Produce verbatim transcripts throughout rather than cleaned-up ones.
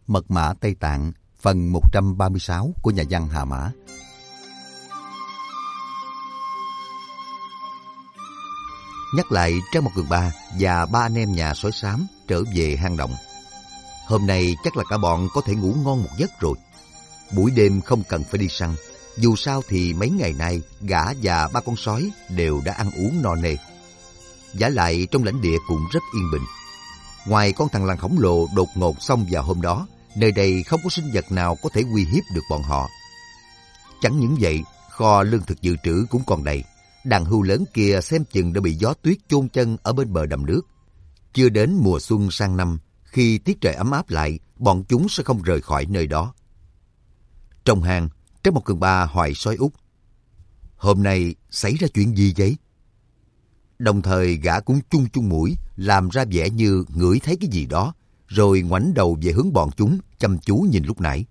Mật mã Tây Tạng, phần một trăm ba mươi sáu của nhà văn Hà Mã. Nhắc lại Trang Một Cường Ba và ba anh em nhà sói xám trở về hang động. Hôm nay chắc là cả bọn có thể ngủ ngon một giấc rồi. Buổi đêm không cần phải đi săn. Dù sao thì mấy ngày nay gã và ba con sói đều đã ăn uống no nê. Vả lại trong lãnh địa cũng rất yên bình. Ngoài con thằn lằn khổng lồ đột ngột xông vào hôm đó, nơi đây không có sinh vật nào có thể uy hiếp được bọn họ. Chẳng những vậy, kho lương thực dự trữ cũng còn đầy. Đàn hươu lớn kia xem chừng đã bị gió tuyết chôn chân ở bên bờ đầm nước. Chưa đến mùa xuân sang năm, khi tiết trời ấm áp lại, bọn chúng sẽ không rời khỏi nơi đó. Trong hang, Trang Một Cường Ba hỏi sói út: "Hôm nay xảy ra chuyện gì vậy?" Đồng thời gã cũng chung chung mũi, làm ra vẻ như ngửi thấy cái gì đó, rồi ngoảnh đầu về hướng bọn chúng, chăm chú nhìn lúc nãy.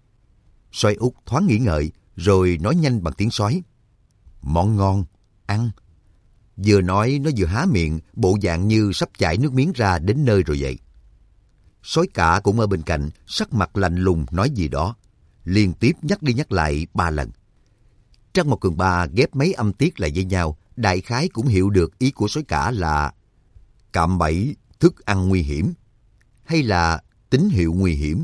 Sói út thoáng nghĩ ngợi, rồi nói nhanh bằng tiếng sói: "Món ngon, ăn." Vừa nói nó vừa há miệng, bộ dạng như sắp chảy nước miếng ra đến nơi rồi vậy. Sói cả cũng ở bên cạnh, sắc mặt lạnh lùng nói gì đó, liên tiếp nhắc đi nhắc lại ba lần. Trang Một Cường Ba ghép mấy âm tiết lại với nhau, đại khái cũng hiểu được ý của sói cả là cạm bẫy, thức ăn nguy hiểm, hay là tín hiệu nguy hiểm.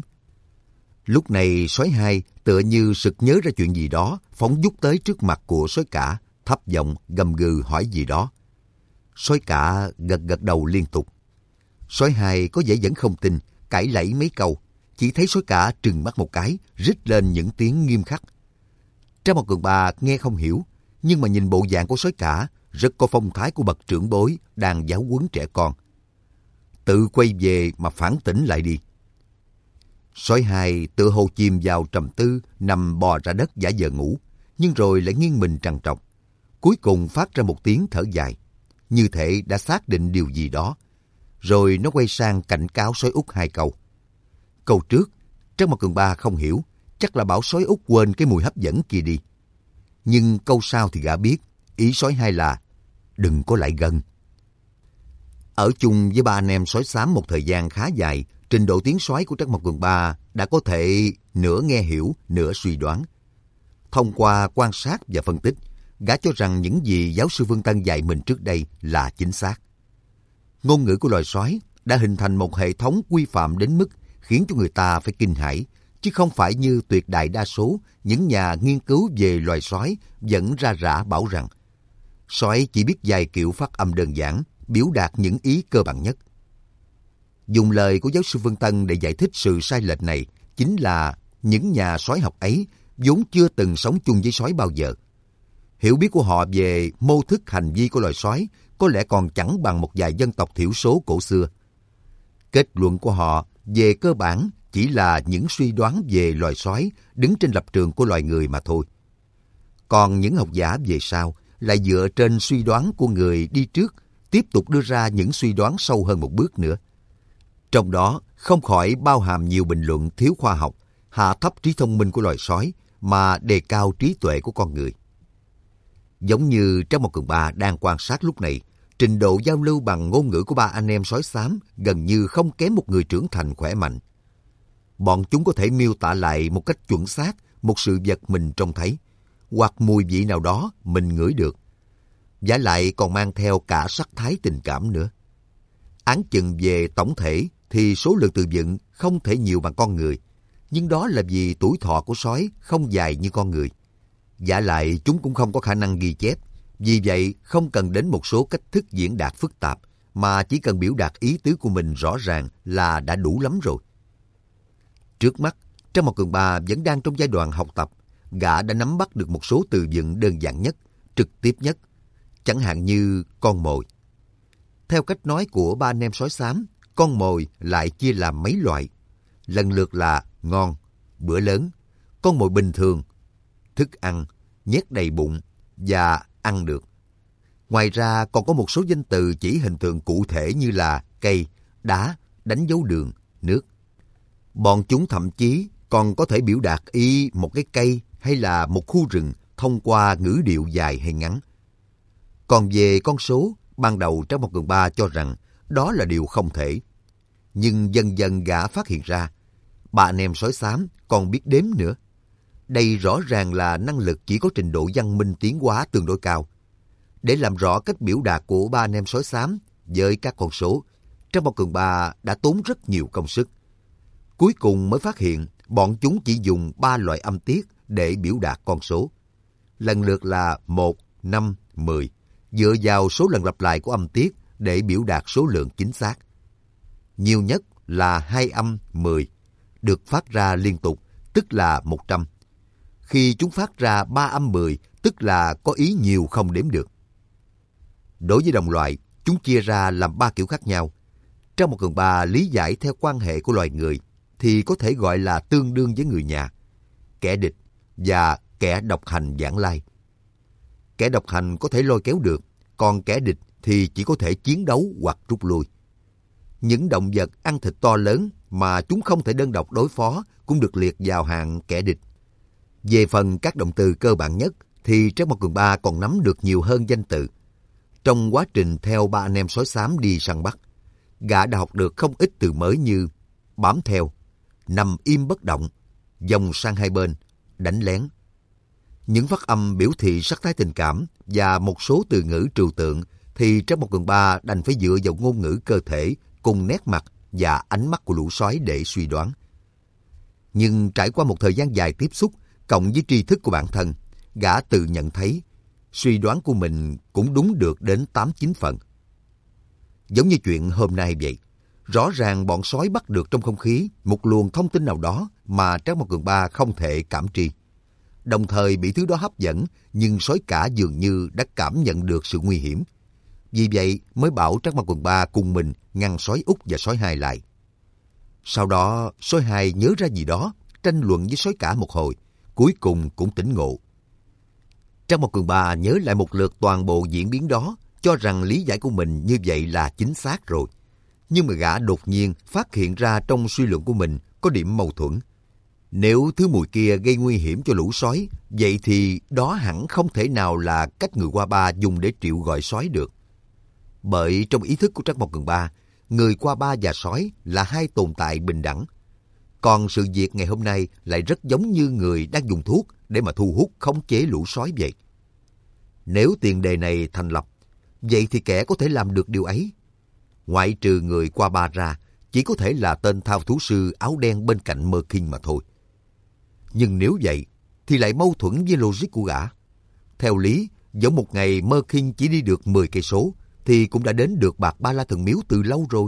Lúc này sói hai tựa như sực nhớ ra chuyện gì đó, phóng vút tới trước mặt của sói cả, thấp giọng gầm gừ hỏi gì đó. Sói cả gật gật đầu liên tục. Sói hai có vẻ vẫn không tin, cãi lẫy mấy câu, chỉ thấy sói cả trừng mắt một cái, rít lên những tiếng nghiêm khắc. Trang Một Cường Ba nghe không hiểu, nhưng mà nhìn bộ dạng của sói cả rất có phong thái của bậc trưởng bối đang giáo huấn trẻ con. Tự quay về mà phản tỉnh lại đi. Sói hai tựa hồ chìm vào trầm tư, nằm bò ra đất giả vờ ngủ, nhưng rồi lại nghiêng mình trằn trọc. Cuối cùng phát ra một tiếng thở dài, như thể đã xác định điều gì đó. Rồi nó quay sang cảnh cáo sói út hai câu. Câu trước, Trang Một Cường Ba không hiểu, chắc là bảo sói út quên cái mùi hấp dẫn kia đi. Nhưng câu sau thì gã biết, ý sói hai là đừng có lại gần. Ở chung với ba anh em sói xám một thời gian khá dài, trình độ tiếng sói của Trang Một Cường Ba đã có thể nửa nghe hiểu, nửa suy đoán. Thông qua quan sát và phân tích, gã cho rằng những gì giáo sư Vương Tân dạy mình trước đây là chính xác. Ngôn ngữ của loài sói đã hình thành một hệ thống quy phạm đến mức khiến cho người ta phải kinh hãi, chứ không phải như tuyệt đại đa số những nhà nghiên cứu về loài sói vẫn ra rả bảo rằng sói chỉ biết vài kiểu phát âm đơn giản, biểu đạt những ý cơ bản nhất. Dùng lời của giáo sư Vương Tân để giải thích sự sai lệch này chính là những nhà sói học ấy vốn chưa từng sống chung với sói bao giờ. Hiểu biết của họ về mô thức hành vi của loài sói có lẽ còn chẳng bằng một vài dân tộc thiểu số cổ xưa. Kết luận của họ về cơ bản chỉ là những suy đoán về loài sói đứng trên lập trường của loài người mà thôi. Còn những học giả về sau lại dựa trên suy đoán của người đi trước, tiếp tục đưa ra những suy đoán sâu hơn một bước nữa. Trong đó không khỏi bao hàm nhiều bình luận thiếu khoa học, hạ thấp trí thông minh của loài sói mà đề cao trí tuệ của con người. Giống như Trang Một Cường Ba đang quan sát lúc này, trình độ giao lưu bằng ngôn ngữ của ba anh em sói xám gần như không kém một người trưởng thành khỏe mạnh. Bọn chúng có thể miêu tả lại một cách chuẩn xác một sự vật mình trông thấy, hoặc mùi vị nào đó mình ngửi được. Vả lại còn mang theo cả sắc thái tình cảm nữa. Áng chừng về tổng thể thì số lượng từ vựng không thể nhiều bằng con người, nhưng đó là vì tuổi thọ của sói không dài như con người. Vả lại chúng cũng không có khả năng ghi chép, vì vậy không cần đến một số cách thức diễn đạt phức tạp, mà chỉ cần biểu đạt ý tứ của mình rõ ràng là đã đủ lắm rồi. Trước mắt, Trang Một Cường Ba vẫn đang trong giai đoạn học tập, gã đã nắm bắt được một số từ vựng đơn giản nhất, trực tiếp nhất, chẳng hạn như con mồi. Theo cách nói của ba anh em sói xám, con mồi lại chia làm mấy loại, lần lượt là ngon, bữa lớn, con mồi bình thường, thức ăn, nhét đầy bụng và ăn được. Ngoài ra còn có một số danh từ chỉ hình tượng cụ thể như là cây, đá, đánh dấu đường, nước. Bọn chúng thậm chí còn có thể biểu đạt ý một cái cây hay là một khu rừng thông qua ngữ điệu dài hay ngắn. Còn về con số, ban đầu Trang Một Cường Ba cho rằng đó là điều không thể. Nhưng dần dần gã phát hiện ra, ba anh em sói xám còn biết đếm nữa. Đây rõ ràng là năng lực chỉ có trình độ văn minh tiến hóa tương đối cao. Để làm rõ cách biểu đạt của ba anh em sói xám với các con số, Trang Bảo Cường Ba đã tốn rất nhiều công sức. Cuối cùng mới phát hiện bọn chúng chỉ dùng ba loại âm tiết để biểu đạt con số. Lần lượt là một, năm, mười, dựa vào số lần lặp lại của âm tiết để biểu đạt số lượng chính xác. Nhiều nhất là hai âm mười, được phát ra liên tục, tức là một trăm. Khi chúng phát ra ba âm mười, tức là có ý nhiều không đếm được. Đối với đồng loại, chúng chia ra làm ba kiểu khác nhau. Trang Một Cường Ba lý giải theo quan hệ của loài người thì có thể gọi là tương đương với người nhà, kẻ địch và kẻ độc hành vãng lai. Kẻ độc hành có thể lôi kéo được, còn kẻ địch thì chỉ có thể chiến đấu hoặc rút lui. Những động vật ăn thịt to lớn mà chúng không thể đơn độc đối phó cũng được liệt vào hạng kẻ địch. Về phần các động từ cơ bản nhất thì Trang Một Cường Ba còn nắm được nhiều hơn danh từ. Trong quá trình theo ba anh em sói xám đi săn bắt, gã đã học được không ít từ mới như bám theo, nằm im bất động, vòng sang hai bên, đánh lén. Những phát âm biểu thị sắc thái tình cảm và một số từ ngữ trừu tượng thì Trang Một Cường Ba đành phải dựa vào ngôn ngữ cơ thể cùng nét mặt và ánh mắt của lũ sói để suy đoán. Nhưng trải qua một thời gian dài tiếp xúc, cộng với tri thức của bản thân, gã tự nhận thấy suy đoán của mình cũng đúng được đến tám chín phần. Giống như chuyện hôm nay vậy, rõ ràng bọn sói bắt được trong không khí một luồng thông tin nào đó mà Trang Một Cường Ba không thể cảm tri. Đồng thời bị thứ đó hấp dẫn, nhưng sói cả dường như đã cảm nhận được sự nguy hiểm. Vì vậy mới bảo Trang Một Cường Ba cùng mình ngăn sói Út và sói Hai lại. Sau đó sói Hai nhớ ra gì đó, tranh luận với sói cả một hồi, cuối cùng cũng tỉnh ngộ. Trang Một Cường Ba nhớ lại một lượt toàn bộ diễn biến đó, cho rằng lý giải của mình như vậy là chính xác rồi. Nhưng mà gã đột nhiên phát hiện ra trong suy luận của mình có điểm mâu thuẫn. Nếu thứ mùi kia gây nguy hiểm cho lũ sói, vậy thì đó hẳn không thể nào là cách người Qua Ba dùng để triệu gọi sói được. Bởi trong ý thức của Trang Một Cường Ba, người Qua Ba và sói là hai tồn tại bình đẳng. Còn sự việc ngày hôm nay lại rất giống như người đang dùng thuốc để mà thu hút khống chế lũ sói vậy. Nếu tiền đề này thành lập, vậy thì kẻ có thể làm được điều ấy, ngoại trừ người Qua Ba ra, chỉ có thể là tên thao thú sư áo đen bên cạnh Mơ Kinh mà thôi. Nhưng nếu vậy, thì lại mâu thuẫn với logic của gã. Theo lý, giống một ngày Mơ Kinh chỉ đi được mười cây số, thì cũng đã đến được Bạc Ba La Thần Miếu từ lâu rồi.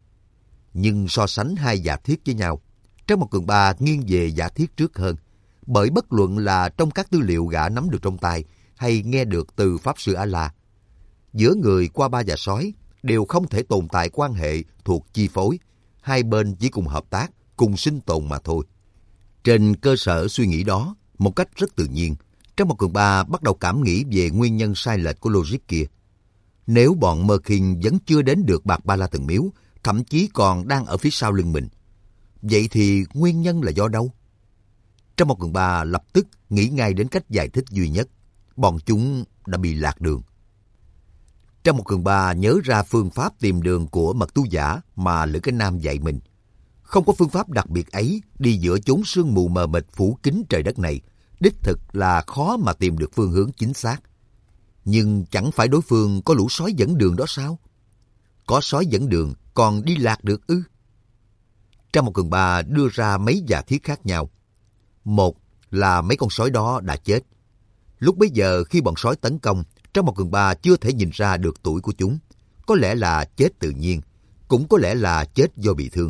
Nhưng so sánh hai giả thiết với nhau, Trang Một Cường Ba nghiêng về giả thiết trước hơn, bởi bất luận là trong các tư liệu gã nắm được trong tay hay nghe được từ Pháp Sư A-La, giữa người Qua Ba và sói đều không thể tồn tại quan hệ thuộc chi phối, hai bên chỉ cùng hợp tác, cùng sinh tồn mà thôi. Trên cơ sở suy nghĩ đó, một cách rất tự nhiên, Trang Một Cường Ba bắt đầu cảm nghĩ về nguyên nhân sai lệch của logic kia. Nếu bọn Mơ Kinh vẫn chưa đến được Bạc Ba La Thần Miếu, thậm chí còn đang ở phía sau lưng mình, vậy thì nguyên nhân là do đâu? Trang Một Cường Ba lập tức nghĩ ngay đến cách giải thích duy nhất. Bọn chúng đã bị lạc đường. Trang Một Cường Ba nhớ ra phương pháp tìm đường của mật tu giả mà Lữ Cái Nam dạy mình. Không có phương pháp đặc biệt ấy đi giữa chốn sương mù mờ mịt phủ kín trời đất này, đích thực là khó mà tìm được phương hướng chính xác. Nhưng chẳng phải đối phương có lũ sói dẫn đường đó sao? Có sói dẫn đường còn đi lạc được ư? Trang Một Cường Ba đưa ra mấy giả thiết khác nhau. Một là mấy con sói đó đã chết. Lúc bấy giờ khi bọn sói tấn công, Trang Một Cường Ba chưa thể nhìn ra được tuổi của chúng. Có lẽ là chết tự nhiên, cũng có lẽ là chết do bị thương.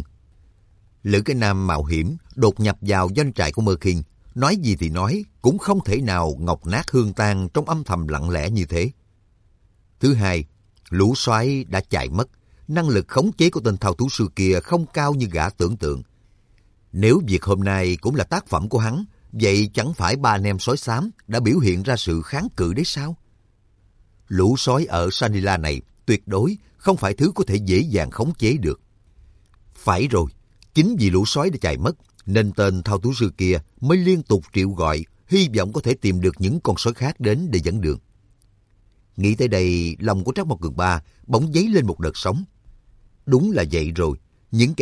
Lữ Cái Nam mạo hiểm đột nhập vào doanh trại của Mơ Kinh, nói gì thì nói, cũng không thể nào ngọc nát hương tan trong âm thầm lặng lẽ như thế. Thứ hai, lũ sói đã chạy mất, năng lực khống chế của tên thao thú sư kia không cao như gã tưởng tượng. Nếu việc hôm nay cũng là tác phẩm của hắn, vậy chẳng phải ba anh em sói xám đã biểu hiện ra sự kháng cự đấy sao? Lũ sói ở Sanila này tuyệt đối không phải thứ có thể dễ dàng khống chế được. Phải rồi, chính vì lũ sói đã chạy mất, nên tên thao thú sư kia mới liên tục triệu gọi, hy vọng có thể tìm được những con sói khác đến để dẫn đường. Nghĩ tới đây, lòng của Trang Một Cường Ba bỗng dấy lên một đợt sóng. Đúng là vậy rồi, những kẻ địch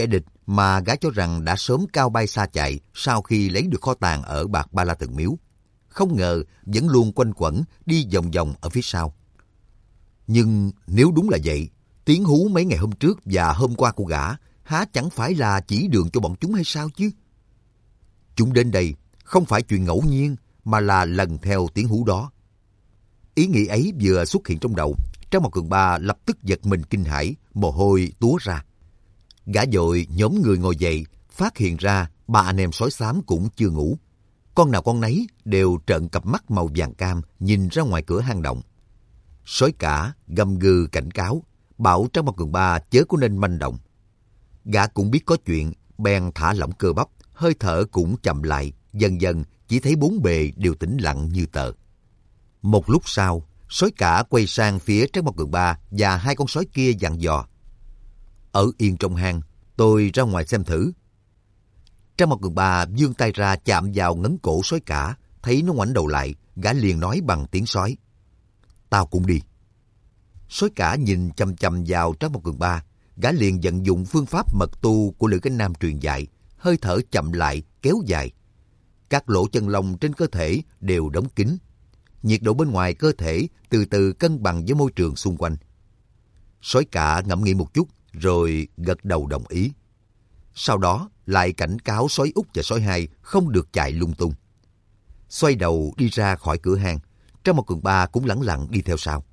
mà gã cho rằng đã sớm cao bay xa chạy sau khi lấy được kho tàng ở Bạc Ba La Từng Miếu. Không ngờ vẫn luôn quanh quẩn đi vòng vòng ở phía sau. Nhưng nếu đúng là vậy, tiếng hú mấy ngày hôm trước và hôm qua của gã há chẳng phải là chỉ đường cho bọn chúng hay sao chứ? Chúng đến đây không phải chuyện ngẫu nhiên mà là lần theo tiếng hú đó. Ý nghĩ ấy vừa xuất hiện trong đầu, Trang Mộc Cường Ba lập tức giật mình kinh hãi, mồ hôi túa ra. Gã vội nhóm người ngồi dậy, phát hiện ra ba anh em sói xám cũng chưa ngủ. Con nào con nấy đều trợn cặp mắt màu vàng cam nhìn ra ngoài cửa hang động. Sói Cả gầm gừ cảnh cáo, bảo Trang Mộc Cường Ba chớ có nên manh động. Gã cũng biết có chuyện, bèn thả lỏng cơ bắp, hơi thở cũng chậm lại, dần dần chỉ thấy bốn bề đều tĩnh lặng như tờ. Một lúc sau, Sói Cả quay sang phía Trang Mộc Cường Ba và hai con sói kia dặn dò. Ở yên trong hang, tôi ra ngoài xem thử. Trang Mộc Cường Ba vươn tay ra chạm vào ngấn cổ Sói Cả, thấy nó ngoảnh đầu lại, gã liền nói bằng tiếng sói. Tao cũng đi. Sói Cả nhìn chăm chăm vào Trang Mộc Cường Ba, gã liền vận dụng phương pháp mật tu của Lữ Cánh Nam truyền dạy, hơi thở chậm lại, kéo dài. Các lỗ chân lông trên cơ thể đều đóng kín. Nhiệt độ bên ngoài cơ thể từ từ cân bằng với môi trường xung quanh. Sói Cả ngẫm nghĩ một chút, rồi gật đầu đồng ý. Sau đó lại cảnh cáo sói Út và sói Hai không được chạy lung tung. Xoay đầu đi ra khỏi cửa hang, Trang Mộc Cường Ba cũng lẳng lặng đi theo sau.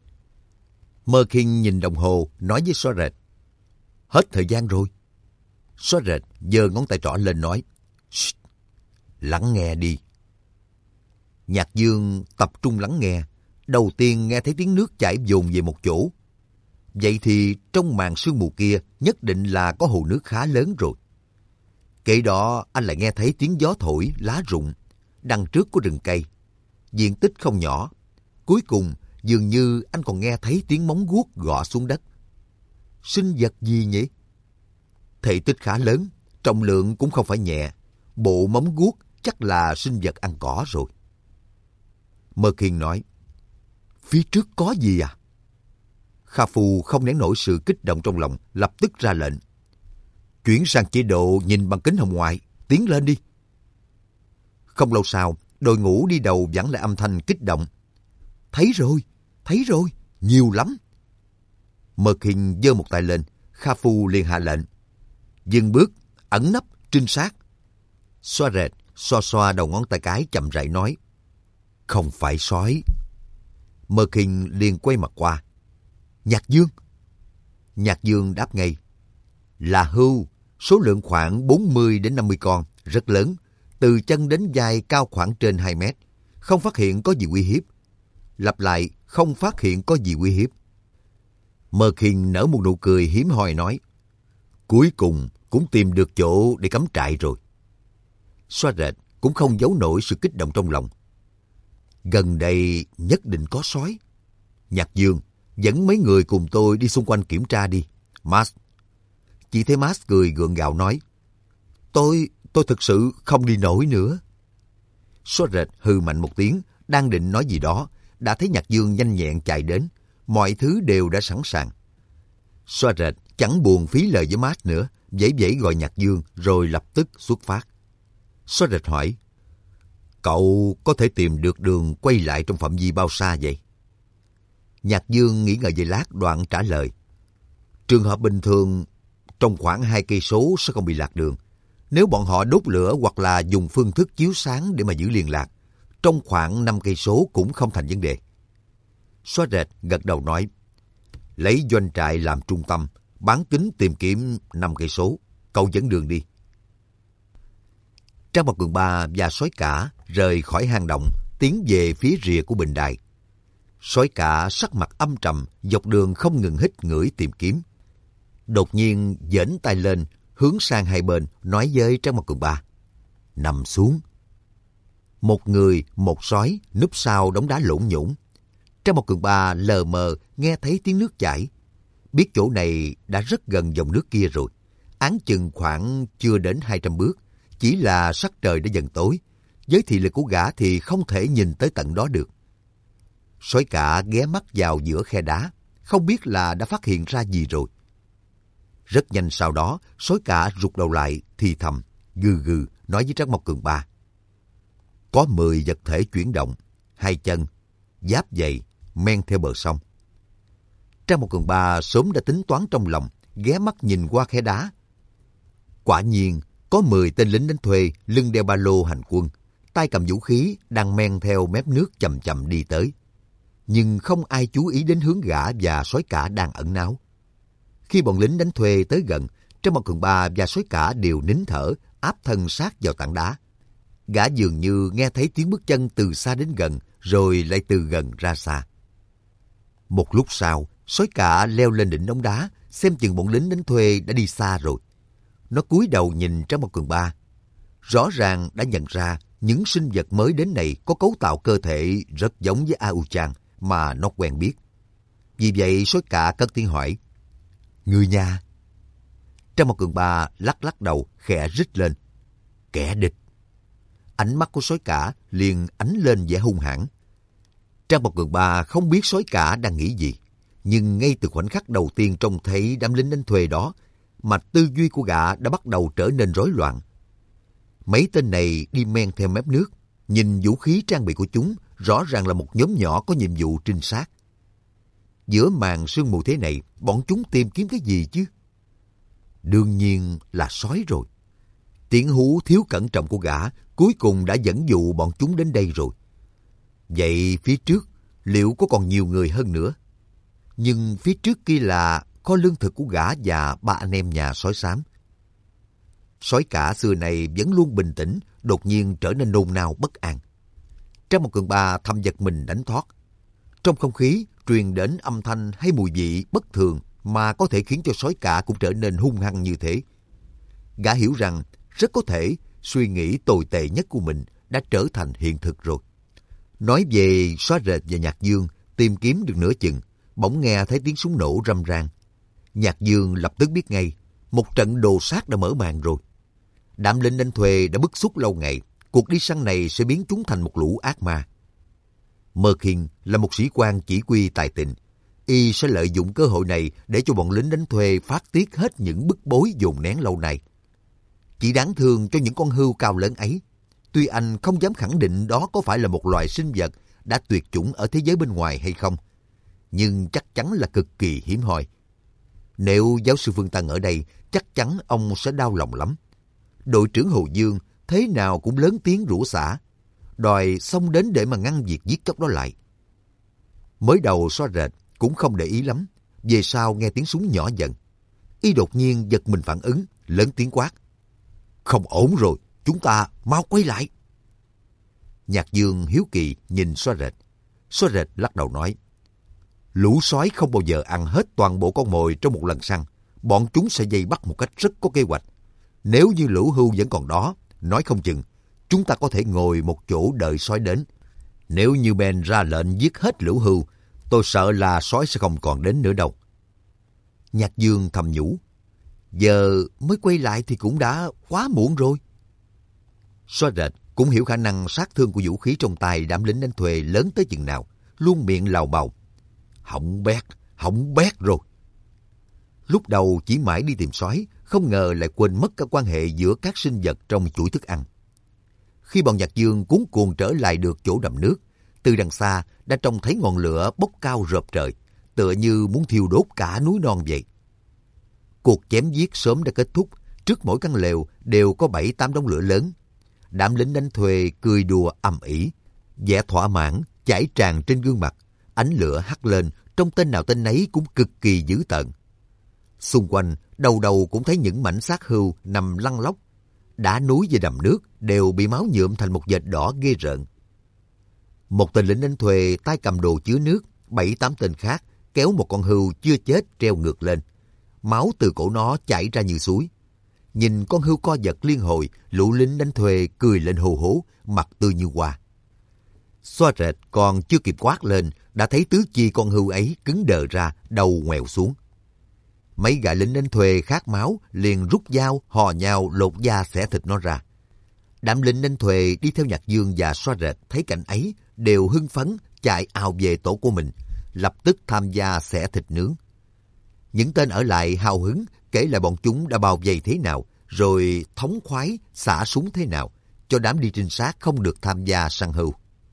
Mơ Kinh nhìn đồng hồ, nói với Xóa Rệt. Hết thời gian rồi. Xóa Rệt giơ ngón tay trỏ lên nói. Lắng nghe đi. Nhạc Dương tập trung lắng nghe. Đầu tiên nghe thấy tiếng nước chảy dồn về một chỗ. Vậy thì trong màn sương mù kia nhất định là có hồ nước khá lớn rồi. Kể đó anh lại nghe thấy tiếng gió thổi, lá rụng. Đằng trước có rừng cây. Diện tích không nhỏ. Cuối cùng dường như anh còn nghe thấy tiếng móng guốc gõ xuống đất. Sinh vật gì nhỉ? Thể tích khá lớn, trọng lượng cũng không phải nhẹ. Bộ móng guốc chắc là sinh vật ăn cỏ rồi. Mơ Kiên nói, phía trước có gì à? Kha Phu không nén nổi sự kích động trong lòng, lập tức ra lệnh. Chuyển sang chế độ nhìn bằng kính hồng ngoại, tiến lên đi. Không lâu sau, đội ngũ đi đầu vẳng lại âm thanh kích động. Thấy rồi, thấy rồi, nhiều lắm. Mơ Kiên giơ một tay lên, Kha Phu liền hạ lệnh. Dừng bước, ẩn nấp, trinh sát. Xoa Rệt, xoa xoa đầu ngón tay cái chậm rãi nói. Không phải sói. Mơ Kiên liền quay mặt qua. Nhạc Dương. Nhạc Dương đáp ngay. Là hươu, số lượng khoảng bốn mươi đến năm mươi con, rất lớn. Từ chân đến vai cao khoảng trên hai mét. Không phát hiện có gì uy hiếp. Lặp lại, không phát hiện có gì uy hiếp. Mơ Kiên nở một nụ cười hiếm hoi nói. Cuối cùng cũng tìm được chỗ để cắm trại rồi. Xoa Rệt cũng không giấu nổi sự kích động trong lòng. Gần đây nhất định có sói. Nhạc Dương, dẫn mấy người cùng tôi đi xung quanh kiểm tra đi. Max. Chỉ thấy Max cười gượng gạo nói. Tôi, tôi thực sự không đi nổi nữa. Xoa Rệt hừ mạnh một tiếng, đang định nói gì đó, đã thấy Nhạc Dương nhanh nhẹn chạy đến. Mọi thứ đều đã sẵn sàng. Xoa Rệt chẳng buồn phí lời với Max nữa, vẫy vẫy gọi Nhạc Dương rồi lập tức xuất phát. Xoa Rệt hỏi. Cậu có thể tìm được đường quay lại trong phạm vi bao xa vậy? Nhạc Dương nghĩ ngợi giây lát đoạn trả lời. Trường hợp bình thường, trong khoảng hai cây số sẽ không bị lạc đường. Nếu bọn họ đốt lửa hoặc là dùng phương thức chiếu sáng để mà giữ liên lạc, trong khoảng năm cây số cũng không thành vấn đề. Xoa Rệt gật đầu nói. Lấy doanh trại làm trung tâm, bán kính tìm kiếm năm cây số, cậu dẫn đường đi. Trang Mộc Cường Ba và Sói Cả rời khỏi hang động, tiến về phía rìa của bình đài. Sói Cả sắc mặt âm trầm, dọc đường không ngừng hít ngửi tìm kiếm. Đột nhiên giãy tay lên, hướng sang hai bên, nói với Trang Mộc Cường Ba. Nằm xuống. Một người, một sói, núp sau đống đá lổn nhổn. Trang Mộc Cường Ba lờ mờ nghe thấy tiếng nước chảy. Biết chỗ này đã rất gần dòng nước kia rồi. Áng chừng khoảng chưa đến hai trăm bước. Chỉ là sắc trời đã dần tối. Với thị lực của gã thì không thể nhìn tới tận đó được. Sói Cả ghé mắt vào giữa khe đá. Không biết là đã phát hiện ra gì rồi. Rất nhanh sau đó, sói cả rụt đầu lại, thì thầm, gừ gừ, nói với Trác Mộc Cường Ba. Có mười vật thể chuyển động, hai chân, giáp dày, men theo bờ sông. Trác Mộc Cường Ba sớm đã tính toán trong lòng, ghé mắt nhìn qua khe đá. Quả nhiên, có mười tên lính đánh thuê, lưng đeo ba lô hành quân, tay cầm vũ khí, đang men theo mép nước chậm chậm đi tới. Nhưng không ai chú ý đến hướng gã và sói cả đang ẩn náu. Khi bọn lính đánh thuê tới gần, Trác Mộc Cường Ba và sói cả đều nín thở, áp thân sát vào tảng đá. Gã dường như nghe thấy tiếng bước chân từ xa đến gần, rồi lại từ gần ra xa. Một lúc sau, sói cả leo lên đỉnh đống đá, xem chừng bọn lính đánh thuê đã đi xa rồi. Nó cúi đầu nhìn Trác Mộc Cường Ba. Rõ ràng đã nhận ra những sinh vật mới đến này có cấu tạo cơ thể rất giống với A U Chan mà nó quen biết. Vì vậy sói cả cất tiếng hỏi, người nhà? Trác Mộc Cường Ba lắc lắc đầu, khẽ rít lên, kẻ địch. Ánh mắt của sói cả liền ánh lên vẻ hung hãn. Trác Mộc Cường Ba không biết sói cả đang nghĩ gì, nhưng ngay từ khoảnh khắc đầu tiên trông thấy đám lính đánh thuê đó, mạch tư duy của gã đã bắt đầu trở nên rối loạn. Mấy tên này đi men theo mép nước, nhìn vũ khí trang bị của chúng rõ ràng là một nhóm nhỏ có nhiệm vụ trinh sát. Giữa màn sương mù thế này, bọn chúng tìm kiếm cái gì chứ? Đương nhiên là sói rồi. Tiếng hú thiếu cẩn trọng của gã cuối cùng đã dẫn dụ bọn chúng đến đây rồi. Vậy phía trước liệu có còn nhiều người hơn nữa? Nhưng phía trước kia là kho lương thực của gã và ba anh em nhà sói xám. Sói cả xưa này vẫn luôn bình tĩnh, đột nhiên trở nên nôn nao bất an. Trác Mộc Cường Ba thầm giật mình đánh thoát. Trong không khí truyền đến âm thanh hay mùi vị bất thường mà có thể khiến cho sói cả cũng trở nên hung hăng như thế. Gã hiểu rằng rất có thể suy nghĩ tồi tệ nhất của mình đã trở thành hiện thực rồi. Nói về Xóa Rệt và Nhạc Dương, tìm kiếm được nửa chừng, bỗng nghe thấy tiếng súng nổ râm ran. Nhạc Dương lập tức biết ngay, một trận đồ sát đã mở màn rồi. Đám lính đánh thuê đã bức xúc lâu ngày, cuộc đi săn này sẽ biến chúng thành một lũ ác ma. Mơ Khiên là một sĩ quan chỉ huy tài tình, y sẽ lợi dụng cơ hội này để cho bọn lính đánh thuê phát tiết hết những bức bối dồn nén lâu nay. Chỉ đáng thương cho những con hươu cao lớn ấy. Tuy anh không dám khẳng định đó có phải là một loài sinh vật đã tuyệt chủng ở thế giới bên ngoài hay không, nhưng chắc chắn là cực kỳ hiếm hoi. Nếu giáo sư Phương Tân ở đây, chắc chắn ông sẽ đau lòng lắm. Đội trưởng Hồ Dương thế nào cũng lớn tiếng rủa xả, đòi xông đến để mà ngăn việc giết chóc đó lại. Mới đầu Xóa Rệt cũng không để ý lắm, về sau nghe tiếng súng nhỏ dần. Y đột nhiên giật mình phản ứng, lớn tiếng quát. Không ổn rồi, chúng ta mau quay lại. Nhạc Dương hiếu kỳ nhìn Xóa Rệt. Xóa Rệt lắc đầu nói, lũ sói không bao giờ ăn hết toàn bộ con mồi trong một lần săn. Bọn chúng sẽ vây bắt một cách rất có kế hoạch. Nếu như lũ hươu vẫn còn đó, nói không chừng, chúng ta có thể ngồi một chỗ đợi sói đến. Nếu như Ben ra lệnh giết hết lũ hươu, tôi sợ là sói sẽ không còn đến nữa đâu. Nhạc Dương thầm nhủ, giờ mới quay lại thì cũng đã quá muộn rồi. Xóa Rệt cũng hiểu khả năng sát thương của vũ khí trong tay đám lính đánh thuê lớn tới chừng nào, luôn miệng lào bào. Hỏng bét, hỏng bét rồi. Lúc đầu chỉ mãi đi tìm sói, không ngờ lại quên mất các quan hệ giữa các sinh vật trong chuỗi thức ăn. Khi bọn Nhạc Dương cuống cuồng trở lại được chỗ đầm nước, từ đằng xa đã trông thấy ngọn lửa bốc cao rợp trời, tựa như muốn thiêu đốt cả núi non vậy. Cuộc chém giết sớm đã kết thúc, trước mỗi căn lều đều có bảy tám đống lửa lớn. Đám lính đánh thuê cười đùa ầm ĩ, vẻ thỏa mãn chảy tràn trên gương mặt, ánh lửa hắt lên, trong tên nào tên nấy cũng cực kỳ dữ tợn. Xung quanh đầu đầu cũng thấy những mảnh xác hươu nằm lăn lóc, đá núi và đầm nước đều bị máu nhuộm thành một vệt đỏ ghê rợn. Một tên lính đánh thuê tay cầm đồ chứa nước, bảy tám tên khác kéo một con hươu chưa chết treo ngược lên, máu từ cổ nó chảy ra như suối. Nhìn con hươu co giật liên hồi, lũ lính đánh thuê cười lên hô hố, mặt tươi như hoa. Xóa Rệt còn chưa kịp quát lên, đã thấy tứ chi con hươu ấy cứng đờ ra, đầu ngoèo xuống. Mấy gã lính đánh thuê khát máu liền rút dao hò nhau lột da xẻ thịt nó ra. Đám lính đánh thuê đi theo Nhạc Dương và Xóa Rệt thấy cảnh ấy đều hưng phấn chạy ào về tổ của mình, lập tức tham gia xẻ thịt nướng. Những tên ở lại hào hứng kể lại bọn chúng đã bao vây thế nào, rồi thống khoái xả súng thế nào, cho đám đi trinh sát không được tham gia săn hưu.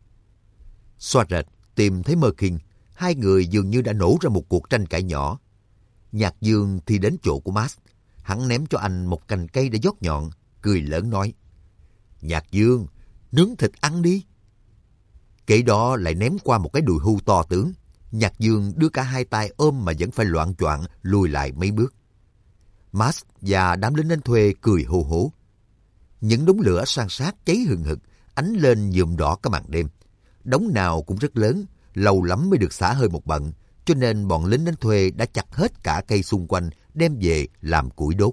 Soaret tìm thấy Merkin, hai người dường như đã nổ ra một cuộc tranh cãi nhỏ. Nhạc Dương thì đến chỗ của Max, hắn ném cho anh một cành cây để dót nhọn, cười lớn nói: Nhạc Dương, nướng thịt ăn đi. Kể đó lại ném qua một cái đùi hưu to tướng. Nhạc Dương đưa cả hai tay ôm mà vẫn phải loạng choạng lùi lại mấy bước. Max và đám lính đánh thuê cười hô hố. Những đống lửa san sát cháy hừng hực, ánh lên nhuộm đỏ cả màn đêm. Đống nào cũng rất lớn, lâu lắm mới được xả hơi một bận, cho nên bọn lính đánh thuê đã chặt hết cả cây xung quanh đem về làm củi đốt.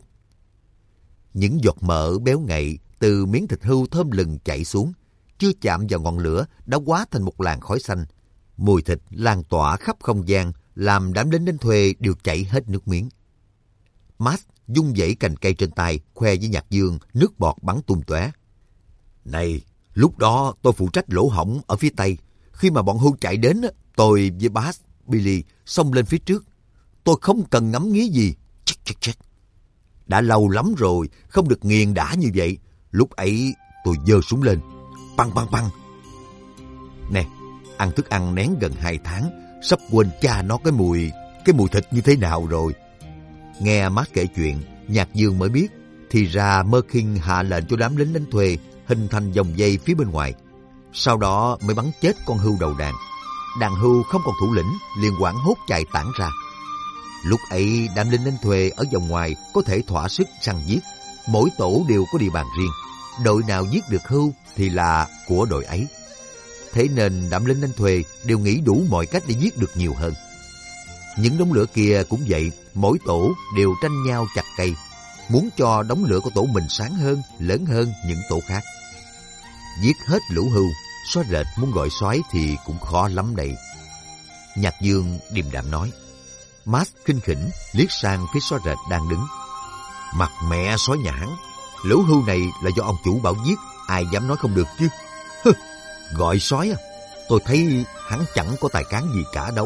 Những giọt mỡ béo ngậy từ miếng thịt hưu thơm lừng chảy xuống, chưa chạm vào ngọn lửa đã hóa thành một làn khói xanh. Mùi thịt lan tỏa khắp không gian, làm đám lính đánh thuê đều chảy hết nước miếng. Max vung vẩy cành cây trên tay, khoe với Nhạc Dương, nước bọt bắn tung tóe. Này, lúc đó tôi phụ trách lỗ hổng ở phía tây. Khi mà bọn hưu chạy đến, tôi với Bass, Billy xông lên phía trước. Tôi không cần ngắm nghía gì. Chết, chết, chết. Đã lâu lắm rồi, không được nghiền đã như vậy. Lúc ấy tôi giơ súng lên. Băng băng băng. Nè, ăn thức ăn nén gần hai tháng, sắp quên cha nó cái mùi, cái mùi thịt như thế nào rồi. Nghe Max kể chuyện, Nhạc Dương mới biết, thì ra Merkin hạ lệnh cho đám lính đánh thuê hình thành vòng dây phía bên ngoài. Sau đó mới bắn chết con hưu đầu đàn. Đàn hưu không còn thủ lĩnh, liền hoảng hốt chạy tản ra. Lúc ấy đám lính đánh thuê ở vòng ngoài có thể thỏa sức săn giết. Mỗi tổ đều có địa bàn riêng. Đội nào giết được hưu thì là của đội ấy. Thế nên đám lính đánh thuê đều nghĩ đủ mọi cách để giết được nhiều hơn. Những đống lửa kia cũng vậy, mỗi tổ đều tranh nhau chặt cây, muốn cho đống lửa của tổ mình sáng hơn, lớn hơn những tổ khác. Giết hết lũ hưu, Xóa Rệt muốn gọi soái thì cũng khó lắm đây. Nhạc Dương điềm đạm nói. Max khinh khỉnh liếc sang phía Xóa Rệt đang đứng. Mặt mẹ sói nhà hắn, lũ hưu này là do ông chủ bảo giết, ai dám nói không được chứ. Hừ, gọi soái à, tôi thấy hắn chẳng có tài cán gì cả đâu.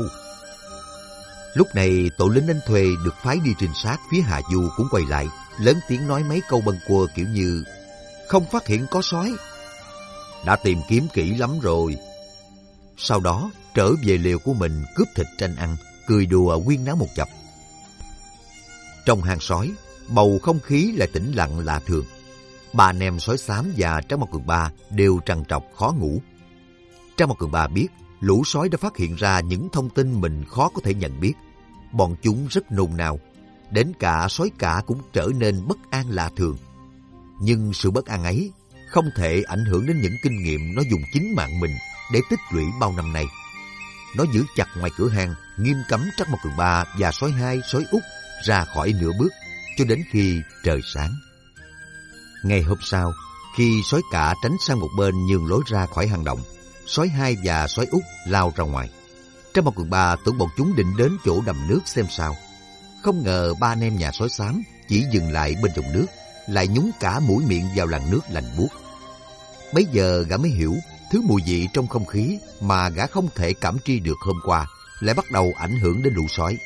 Lúc này tổ lính đánh thuê được phái đi trinh sát phía Hà Du cũng quay lại, lớn tiếng nói mấy câu bâng quơ kiểu như không phát hiện có sói. Đã tìm kiếm kỹ lắm rồi. Sau đó trở về liều của mình cướp thịt tranh ăn, cười đùa quyên náo một chập. Trong hang sói, bầu không khí lại tĩnh lặng lạ thường. Ba anh em sói xám và Tráng Mặt Cường Ba đều trằn trọc khó ngủ. Tráng Mặt Cường Ba biết lũ sói đã phát hiện ra những thông tin mình khó có thể nhận biết. Bọn chúng rất nôn nao, đến cả sói cả cũng trở nên bất an lạ thường. Nhưng sự bất an ấy không thể ảnh hưởng đến những kinh nghiệm nó dùng chính mạng mình để tích lũy bao năm nay. Nó giữ chặt ngoài cửa hang, nghiêm cấm Trắc Mộc Cường Ba và sói hai, sói út ra khỏi nửa bước cho đến khi trời sáng. Ngày hôm sau, khi sói cả tránh sang một bên nhường lối ra khỏi hang động, sói hai và sói út lao ra ngoài. Trắc Mộc Cường Ba tưởng bọn chúng định đến chỗ đầm nước xem sao. Không ngờ ba anh em nhà sói xám chỉ dừng lại bên dòng nước, lại nhúng cả mũi miệng vào làn nước lạnh buốt. Bấy giờ gã mới hiểu thứ mùi vị trong không khí mà gã không thể cảm tri được hôm qua lại bắt đầu ảnh hưởng đến lũ sói.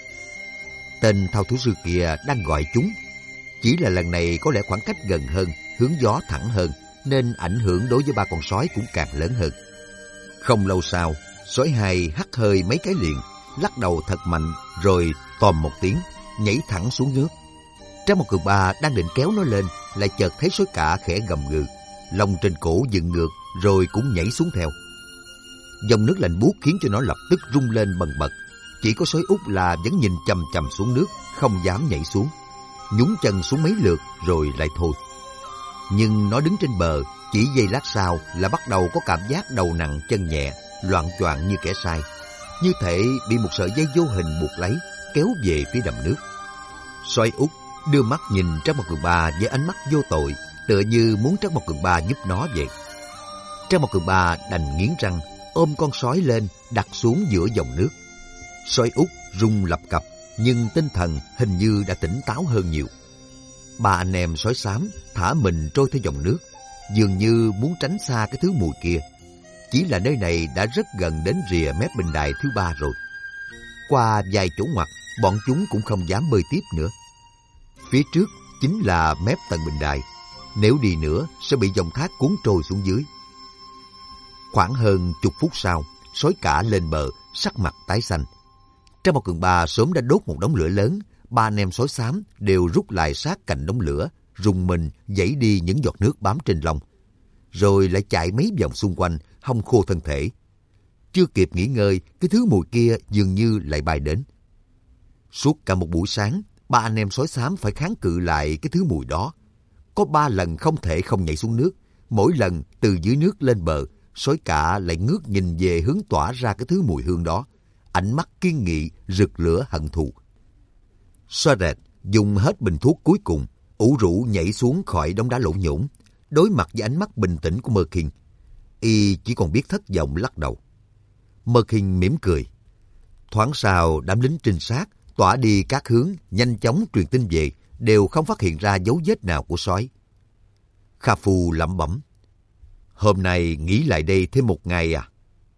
Tên thao thú sư kia đang gọi chúng. Chỉ là lần này có lẽ khoảng cách gần hơn, hướng gió thẳng hơn, nên ảnh hưởng đối với ba con sói cũng càng lớn hơn. Không lâu sau, sói hai hắt hơi mấy cái liền, lắc đầu thật mạnh rồi tòm một tiếng, nhảy thẳng xuống nước. Tráng Mộc Cường Ba đang định kéo nó lên, lại chợt thấy sói cả khẽ gầm gừ, lông trên cổ dựng ngược rồi cũng nhảy xuống theo. Dòng nước lạnh buốt khiến cho nó lập tức rung lên bần bật. Chỉ có sói út là vẫn nhìn chằm chằm xuống nước, không dám nhảy xuống, nhúng chân xuống mấy lượt rồi lại thôi. Nhưng nó đứng trên bờ, chỉ giây lát sau là bắt đầu có cảm giác đầu nặng chân nhẹ, loạng choạng như kẻ say, như thể bị một sợi dây vô hình buộc lấy, kéo về phía đầm nước. Sói út đưa mắt nhìn Tráng Mộc Cường Ba với ánh mắt vô tội, tựa như muốn Tráng Mộc Cường Ba giúp nó vậy. Tráng Mộc Cường Ba đành nghiến răng, ôm con sói lên, đặt xuống giữa dòng nước. Sói út rung lập cập, nhưng tinh thần hình như đã tỉnh táo hơn nhiều. Ba anh em sói xám thả mình trôi theo dòng nước, dường như muốn tránh xa cái thứ mùi kia. Chỉ là nơi này đã rất gần đến rìa mép bình đài thứ ba rồi. Qua vài chỗ ngoặt, bọn chúng cũng không dám bơi tiếp nữa. Phía trước chính là mép tầng bình đài. Nếu đi nữa sẽ bị dòng thác cuốn trôi xuống dưới. Khoảng hơn chục phút sau, sói cả lên bờ, sắc mặt tái xanh. Trang một Cường Ba sớm đã đốt một đống lửa lớn. Ba anh em sói xám đều rút lại sát cạnh đống lửa, rùng mình dãy đi những giọt nước bám trên lông, rồi lại chạy mấy vòng xung quanh, hong khô thân thể. Chưa kịp nghỉ ngơi, cái thứ mùi kia dường như lại bay đến. Suốt cả một buổi sáng, ba anh em sói xám phải kháng cự lại cái thứ mùi đó. Có ba lần không thể không nhảy xuống nước. Mỗi lần từ dưới nước lên bờ, sói cả lại ngước nhìn về hướng tỏa ra cái thứ mùi hương đó. Ánh mắt kiên nghị, rực lửa hận thù. Xoa rệt dùng hết bình thuốc cuối cùng, ủ rũ nhảy xuống khỏi đống đá lỗ nhổn, đối mặt với ánh mắt bình tĩnh của Mơ Kinh. Y chỉ còn biết thất vọng lắc đầu. Mơ Kinh mỉm cười. Thoáng sau, đám lính trinh sát tỏa đi các hướng, nhanh chóng truyền tin về, đều không phát hiện ra dấu vết nào của sói. Kha Phu lẩm bẩm: hôm nay nghỉ lại đây thêm một ngày à?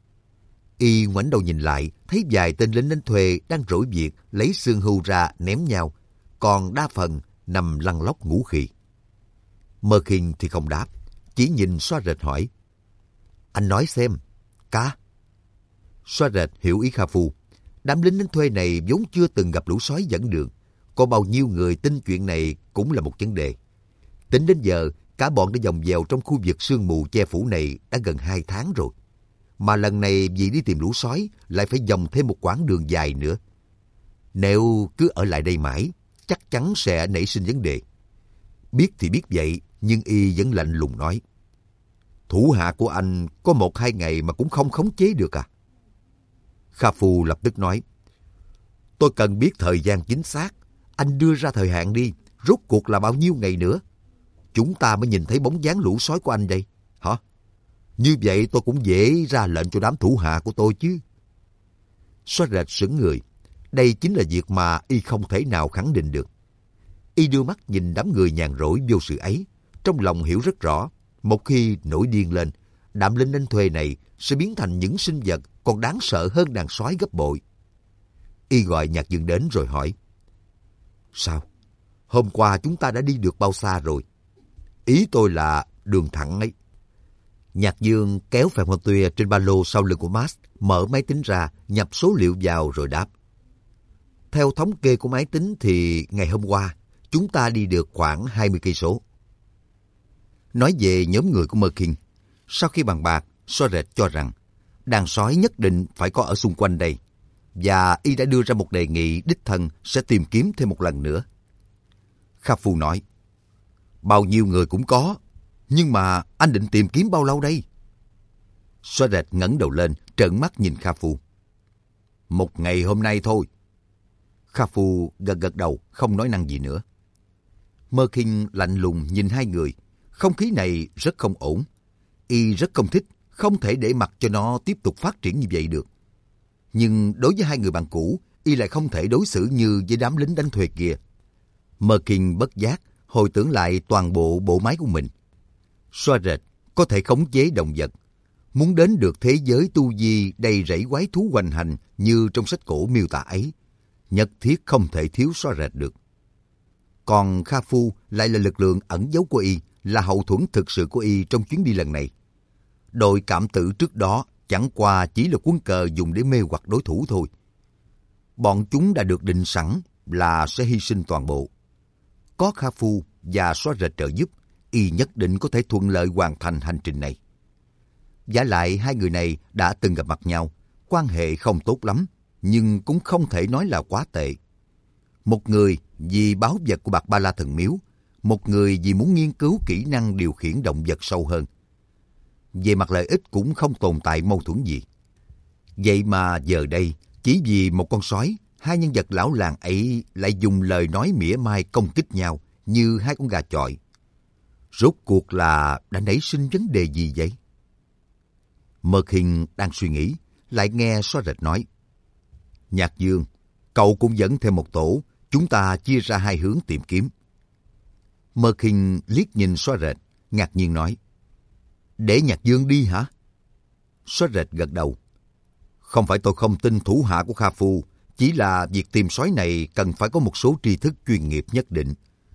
Y ngoảnh đầu nhìn lại, thấy vài tên lính đánh thuê đang rỗi việc lấy xương hươu ra ném nhau, còn đa phần nằm lăn lóc ngủ khì. Mơ Kinh thì không đáp, chỉ nhìn Xoa Rệt hỏi: anh nói xem, cá? Xoa Rệt hiểu ý Kha Phu. Đám lính đánh thuê này vốn chưa từng gặp lũ sói dẫn đường, có bao nhiêu người tin chuyện này cũng là một vấn đề. Tính đến giờ, cả bọn đã vòng vèo trong khu vực sương mù che phủ này đã gần hai tháng rồi. Mà lần này vì đi tìm lũ sói lại phải vòng thêm một quãng đường dài nữa. Nếu cứ ở lại đây mãi, chắc chắn sẽ nảy sinh vấn đề. Biết thì biết vậy, nhưng y vẫn lạnh lùng nói: thủ hạ của anh có một hai ngày mà cũng không khống chế được à? Kha Phu lập tức nói: tôi cần biết thời gian chính xác. Anh đưa ra thời hạn đi, rốt cuộc là bao nhiêu ngày nữa? Chúng ta mới nhìn thấy bóng dáng lũ sói của anh đây, hả? Như vậy tôi cũng dễ ra lệnh cho đám thủ hạ của tôi chứ. Xoa Rệt sững người. Đây chính là việc mà y không thể nào khẳng định được. Y đưa mắt nhìn đám người nhàn rỗi vô sự ấy, trong lòng hiểu rất rõ, một khi nổi điên lên, đám lính đánh thuê này sẽ biến thành những sinh vật còn đáng sợ hơn đàn sói gấp bội. Y gọi Nhạc Dương đến rồi hỏi: sao? Hôm qua chúng ta đã đi được bao xa rồi? Ý tôi là đường thẳng ấy. Nhạc Dương kéo phèn hoa tuya trên ba lô sau lưng của Max, mở máy tính ra, nhập số liệu vào rồi đáp: theo thống kê của máy tính thì ngày hôm qua chúng ta đi được khoảng hai mươi cây số. Nói về nhóm người của Mơ Kinh, sau khi bàn bạc, Xoa Rệt cho rằng đàn sói nhất định phải có ở xung quanh đây, và y đã đưa ra một đề nghị đích thân sẽ tìm kiếm thêm một lần nữa. Kha Phu nói: bao nhiêu người cũng có, nhưng mà anh định tìm kiếm bao lâu đây? Xoa Rệt ngẩng đầu lên, trợn mắt nhìn Kha Phu. Một ngày hôm nay thôi. Kha Phu gật gật đầu, không nói năng gì nữa. Mơ Kinh lạnh lùng nhìn hai người, không khí này rất không ổn. Y rất không thích, không thể để mặc cho nó tiếp tục phát triển như vậy được. Nhưng đối với hai người bạn cũ, y lại không thể đối xử như với đám lính đánh thuê kia. Mơ Kinh bất giác hồi tưởng lại toàn bộ bộ máy của mình. Xoa Rệt có thể khống chế động vật, muốn đến được thế giới tu di đầy rẫy quái thú hoành hành như trong sách cổ miêu tả ấy, nhất thiết không thể thiếu Xoa Rệt được. Còn Kha Phu lại là lực lượng ẩn giấu của y, là hậu thuẫn thực sự của y trong chuyến đi lần này. Đội cảm tử trước đó chẳng qua chỉ là quân cờ dùng để mê hoặc đối thủ thôi. Bọn chúng đã được định sẵn là sẽ hy sinh toàn bộ. Có Kha Phu và Xoa Rệt trợ giúp, y nhất định có thể thuận lợi hoàn thành hành trình này. Vả lại hai người này đã từng gặp mặt nhau, quan hệ không tốt lắm, nhưng cũng không thể nói là quá tệ. Một người vì báu vật của Bạc Ba La Thần Miếu, một người vì muốn nghiên cứu kỹ năng điều khiển động vật sâu hơn. Về mặt lợi ích cũng không tồn tại mâu thuẫn gì. Vậy mà giờ đây, chỉ vì một con sói, hai nhân vật lão làng ấy lại dùng lời nói mỉa mai công kích nhau như hai con gà chọi. Rốt cuộc là đã nảy sinh vấn đề gì vậy? Mơ Kinh đang suy nghĩ, lại nghe Xoa Rệt nói: Nhạc Dương, cậu cũng dẫn thêm một tổ, chúng ta chia ra hai hướng tìm kiếm. Mơ Kinh liếc nhìn Xoa Rệt, ngạc nhiên nói: để Nhạc Dương đi hả? Xoa Rệt gật đầu: không phải tôi không tin thủ hạ của Kha Phu, chỉ là việc tìm sói này cần phải có một số tri thức chuyên nghiệp nhất định.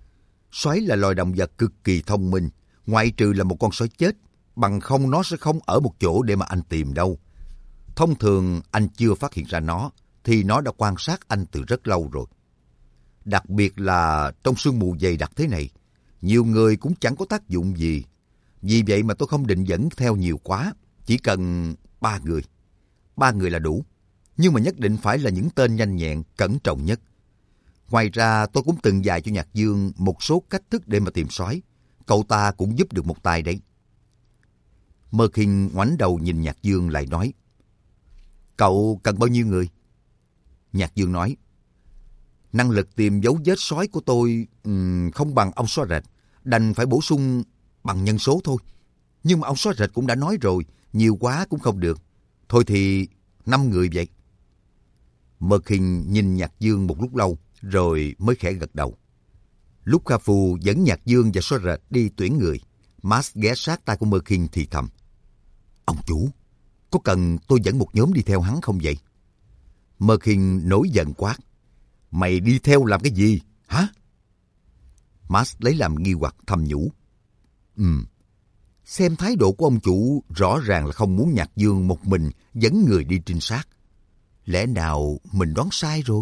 Sói là loài động vật cực kỳ thông minh, ngoại trừ là một con sói chết, bằng không nó sẽ không ở một chỗ để mà anh tìm đâu. Thông thường anh chưa phát hiện ra nó, thì nó đã quan sát anh từ rất lâu rồi. Đặc biệt là trong sương mù dày đặc thế này, nhiều người cũng chẳng có tác dụng gì. Vì vậy mà tôi không định dẫn theo nhiều quá, chỉ cần ba người. Ba người là đủ, nhưng mà nhất định phải là những tên nhanh nhẹn, cẩn trọng nhất. Ngoài ra tôi cũng từng dạy cho Nhạc Dương một số cách thức để mà tìm sói. Cậu ta cũng giúp được một tay đấy. Mơ Khinh ngoảnh đầu nhìn Nhạc Dương lại nói, cậu cần bao nhiêu người? Nhạc Dương nói, năng lực tìm dấu vết sói của tôi um, không bằng ông sói rệt, đành phải bổ sung bằng nhân số thôi. Nhưng mà ông sói rệt cũng đã nói rồi, nhiều quá cũng không được. Thôi thì năm người vậy. Mơ Khinh nhìn Nhạc Dương một lúc lâu, rồi mới khẽ gật đầu. Lúc Kha Phu dẫn Nhạc Dương và sói rệt đi tuyển người, Max ghé sát tai của Mơ Khinh thì thầm, ông chủ, có cần tôi dẫn một nhóm đi theo hắn không vậy? Mơ Khinh nổi giận quát, mày đi theo làm cái gì, hả? Max lấy làm nghi hoặc thầm nhủ, Ừm, xem thái độ của ông chủ rõ ràng là không muốn Nhạc Dương một mình dẫn người đi trinh sát. Lẽ nào mình đoán sai rồi?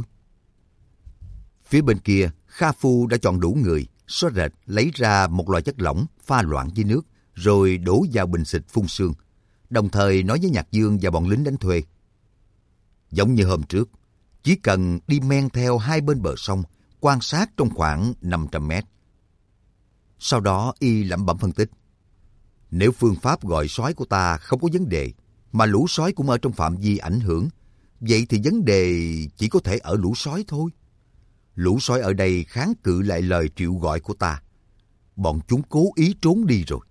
Phía bên kia, Kha Phu đã chọn đủ người, sói rệt lấy ra một loại chất lỏng pha loãng với nước, rồi đổ vào bình xịt phun sương, đồng thời nói với Nhạc Dương và bọn lính đánh thuê. Giống như hôm trước, chỉ cần đi men theo hai bên bờ sông, quan sát trong khoảng năm trăm mét. Sau đó y lẩm bẩm phân tích. Nếu phương pháp gọi sói của ta không có vấn đề, mà lũ sói cũng ở trong phạm vi ảnh hưởng, vậy thì vấn đề chỉ có thể ở lũ sói thôi. Lũ sói ở đây kháng cự lại lời triệu gọi của ta. Bọn chúng cố ý trốn đi rồi.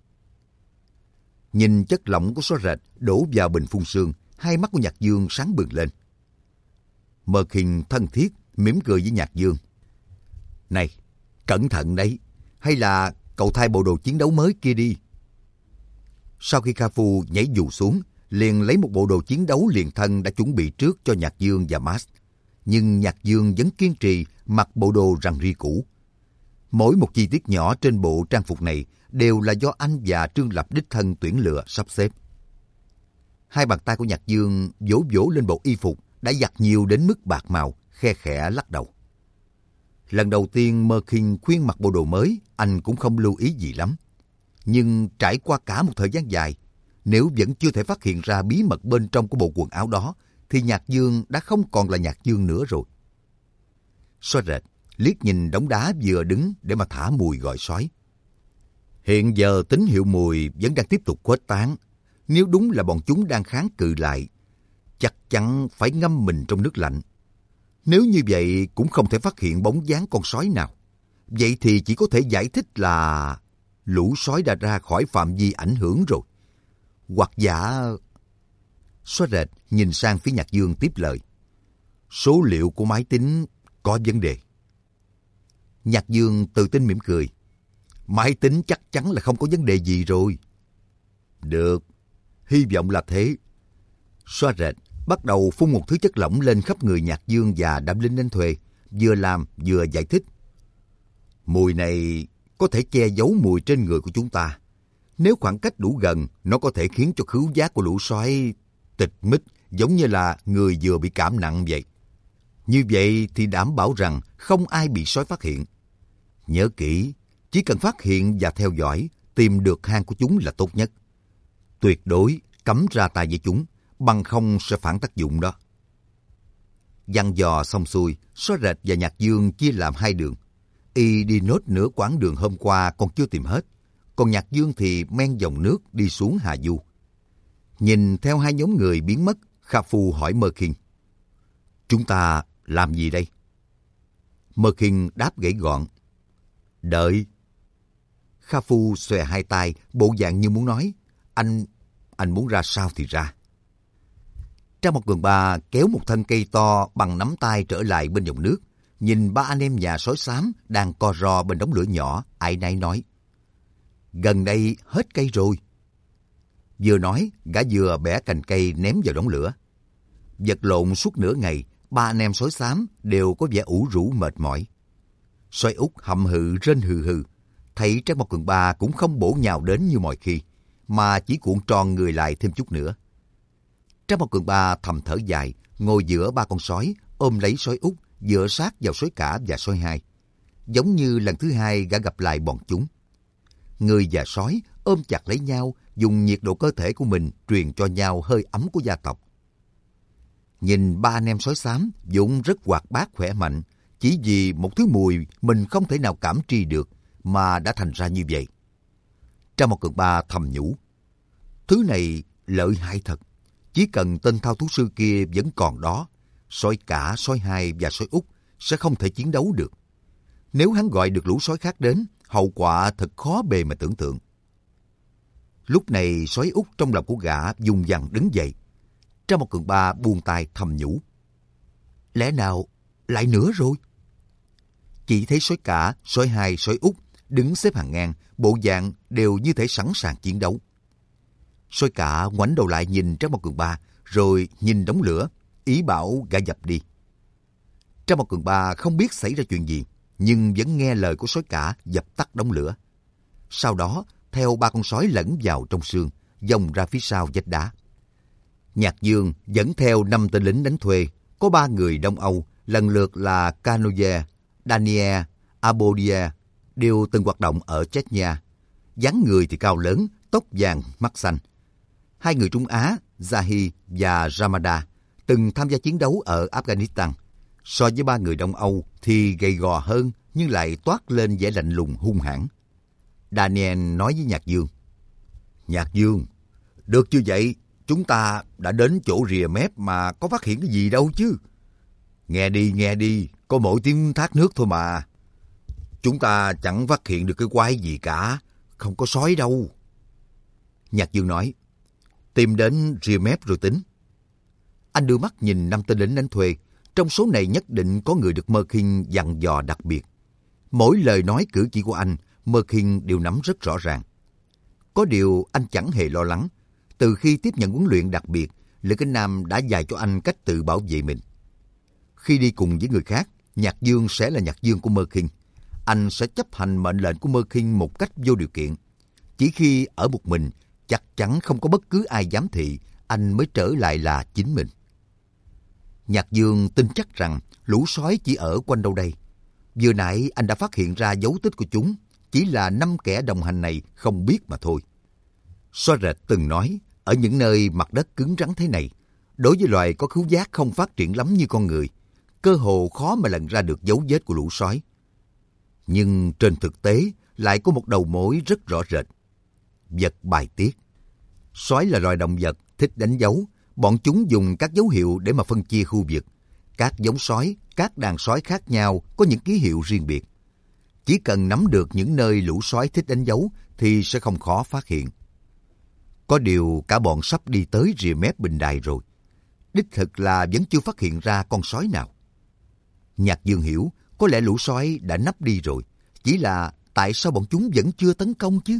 Nhìn chất lỏng của sói rệt đổ vào bình phun sương, hai mắt của Nhạc Dương sáng bừng lên. Mơ Khinh thân thiết, mỉm cười với Nhạc Dương. Này, cẩn thận đấy, hay là cậu thay bộ đồ chiến đấu mới kia đi. Sau khi Kha Phu nhảy dù xuống, liền lấy một bộ đồ chiến đấu liền thân đã chuẩn bị trước cho Nhạc Dương và Max. Nhưng Nhạc Dương vẫn kiên trì mặc bộ đồ rằn ri cũ. Mỗi một chi tiết nhỏ trên bộ trang phục này đều là do anh và Trương Lập đích thân tuyển lựa sắp xếp. Hai bàn tay của Nhạc Dương vỗ vỗ lên bộ y phục đã giặt nhiều đến mức bạc màu, khe khẽ lắc đầu. Lần đầu tiên Mơ Khinh khuyên mặc bộ đồ mới, anh cũng không lưu ý gì lắm. Nhưng trải qua cả một thời gian dài, nếu vẫn chưa thể phát hiện ra bí mật bên trong của bộ quần áo đó, thì Nhạc Dương đã không còn là Nhạc Dương nữa rồi. Sói rệt liếc nhìn đống đá vừa đứng để mà thả mùi gọi sói. Hiện giờ tín hiệu mùi vẫn đang tiếp tục khuếch tán. Nếu đúng là bọn chúng đang kháng cự lại, chắc chắn phải ngâm mình trong nước lạnh. Nếu như vậy cũng không thể phát hiện bóng dáng con sói nào. Vậy thì chỉ có thể giải thích là lũ sói đã ra khỏi phạm vi ảnh hưởng rồi. Hoặc giả... Sói rệt nhìn sang phía Nhạc Dương tiếp lời. Số liệu của máy tính có vấn đề. Nhạc Dương tự tin mỉm cười. Máy tính chắc chắn là không có vấn đề gì rồi. Được, hy vọng là thế. Sói rệt bắt đầu phun một thứ chất lỏng lên khắp người Nhạc Dương và đám lính đánh thuê, vừa làm vừa giải thích. Mùi này có thể che giấu mùi trên người của chúng ta. Nếu khoảng cách đủ gần, nó có thể khiến cho khứu giác của lũ sói tịch mít, giống như là người vừa bị cảm nặng vậy. Như vậy thì đảm bảo rằng không ai bị sói phát hiện. Nhớ kỹ, chỉ cần phát hiện và theo dõi, tìm được hang của chúng là tốt nhất. Tuyệt đối cấm ra tay với chúng, bằng không sẽ phản tác dụng đó. Dặn dò xong xuôi, Sói rệt và Nhạc Dương chia làm hai đường. Y đi nốt nửa quãng đường hôm qua còn chưa tìm hết, còn Nhạc Dương thì men dòng nước đi xuống Hà Du. Nhìn theo hai nhóm người biến mất, Kha Phu hỏi Mơ Khinh. Chúng ta làm gì đây? Mơ Khinh đáp gãy gọn. Đợi. Kha Phu xòe hai tay, bộ dạng như muốn nói. Anh, anh muốn ra sao thì ra. Trang một Cường Ba kéo một thân cây to bằng nắm tay trở lại bên dòng nước, nhìn ba anh em nhà sói xám đang co ro bên đống lửa nhỏ, áy náy nói. Gần đây hết cây rồi. Vừa nói, gã vừa bẻ cành cây ném vào đống lửa. Vật lộn suốt nửa ngày, ba anh em sói xám đều có vẻ ủ rũ mệt mỏi. Sói Út hậm hự rên hừ hừ, thấy Trác Mộc Cường Ba cũng không bổ nhào đến như mọi khi, mà chỉ cuộn tròn người lại thêm chút nữa. Trác Mộc Cường Ba thầm thở dài, ngồi giữa ba con sói, ôm lấy Sói Út, dựa sát vào Sói Cả và Sói Hai. Giống như lần thứ hai gã gặp lại bọn chúng. Người và sói ôm chặt lấy nhau, dùng nhiệt độ cơ thể của mình truyền cho nhau hơi ấm của gia tộc. Nhìn ba anh em sói xám vốn rất hoạt bát khỏe mạnh, chỉ vì một thứ mùi mình không thể nào cảm tri được mà đã thành ra như vậy. Trác Mộc Cường Ba thầm nhủ, thứ này lợi hại thật. Chỉ cần tên thao thú sư kia vẫn còn đó, Sói Cả, Sói Hai và Sói Út sẽ không thể chiến đấu được. Nếu hắn gọi được lũ sói khác đến, hậu quả thật khó bề mà tưởng tượng. Lúc này Sói Út trong lòng của gã vùng vằng đứng dậy. Trác Mộc Cường Ba buông tay thầm nhủ, lẽ nào lại nữa rồi? Chỉ thấy Sói Cả, Sói Hai, Sói Út đứng xếp hàng ngang, bộ dạng đều như thể sẵn sàng chiến đấu. Sói Cả ngoảnh đầu lại nhìn Trác Mộc Cường Ba, rồi nhìn đống lửa, ý bảo gã dập đi. Trác Mộc Cường Ba không biết xảy ra chuyện gì, nhưng vẫn nghe lời của Sói Cả dập tắt đống lửa. Sau đó, theo ba con sói lẫn vào trong sương, vòng ra phía sau vách đá. Nhạc Dương dẫn theo năm tên lính đánh thuê, có ba người Đông Âu, lần lượt là Canoye, Daniel, Abodia, đều từng hoạt động ở Chechnya. Dáng người thì cao lớn, tóc vàng, mắt xanh. Hai người Trung Á, Zahi và Ramada, từng tham gia chiến đấu ở Afghanistan. So với ba người Đông Âu thì gầy gò hơn, nhưng lại toát lên vẻ lạnh lùng hung hãn. Daniel nói với Nhạc Dương, Nhạc Dương, được như vậy, chúng ta đã đến chỗ rìa mép mà có phát hiện cái gì đâu chứ. Nghe đi, nghe đi, có mỗi tiếng thác nước thôi mà. Chúng ta chẳng phát hiện được cái quái gì cả, không có sói đâu. Nhạc Dương nói, tìm đến rìa mép rồi tính. Anh đưa mắt nhìn năm tên lính đánh thuê. Trong số này nhất định có người được Mơ Khinh dặn dò đặc biệt. Mỗi lời nói cử chỉ của anh, Mơ Khinh đều nắm rất rõ ràng. Có điều anh chẳng hề lo lắng. Từ khi tiếp nhận huấn luyện đặc biệt, Lữ Kinh Nam đã dạy cho anh cách tự bảo vệ mình. Khi đi cùng với người khác, Nhạc Dương sẽ là Nhạc Dương của Mơ Khinh. Anh sẽ chấp hành mệnh lệnh của Mơ Khinh một cách vô điều kiện. Chỉ khi ở một mình, chắc chắn không có bất cứ ai giám thị, anh mới trở lại là chính mình. Nhạc Dương tin chắc rằng lũ sói chỉ ở quanh đâu đây. Vừa nãy anh đã phát hiện ra dấu tích của chúng, chỉ là năm kẻ đồng hành này không biết mà thôi. Sói Rệt từng nói, ở những nơi mặt đất cứng rắn thế này, đối với loài có khứu giác không phát triển lắm như con người, cơ hồ khó mà lần ra được dấu vết của lũ sói. Nhưng trên thực tế lại có một đầu mối rất rõ rệt. Vật bài tiết. Sói là loài động vật thích đánh dấu. Bọn chúng dùng các dấu hiệu để mà phân chia khu vực. Các giống sói, các đàn sói khác nhau có những ký hiệu riêng biệt. Chỉ cần nắm được những nơi lũ sói thích đánh dấu thì sẽ không khó phát hiện. Có điều cả bọn sắp đi tới rìa mép bình đài rồi. Đích thực là vẫn chưa phát hiện ra con sói nào. Nhạc Dương hiểu, có lẽ lũ sói đã nấp đi rồi. Chỉ là tại sao bọn chúng vẫn chưa tấn công chứ?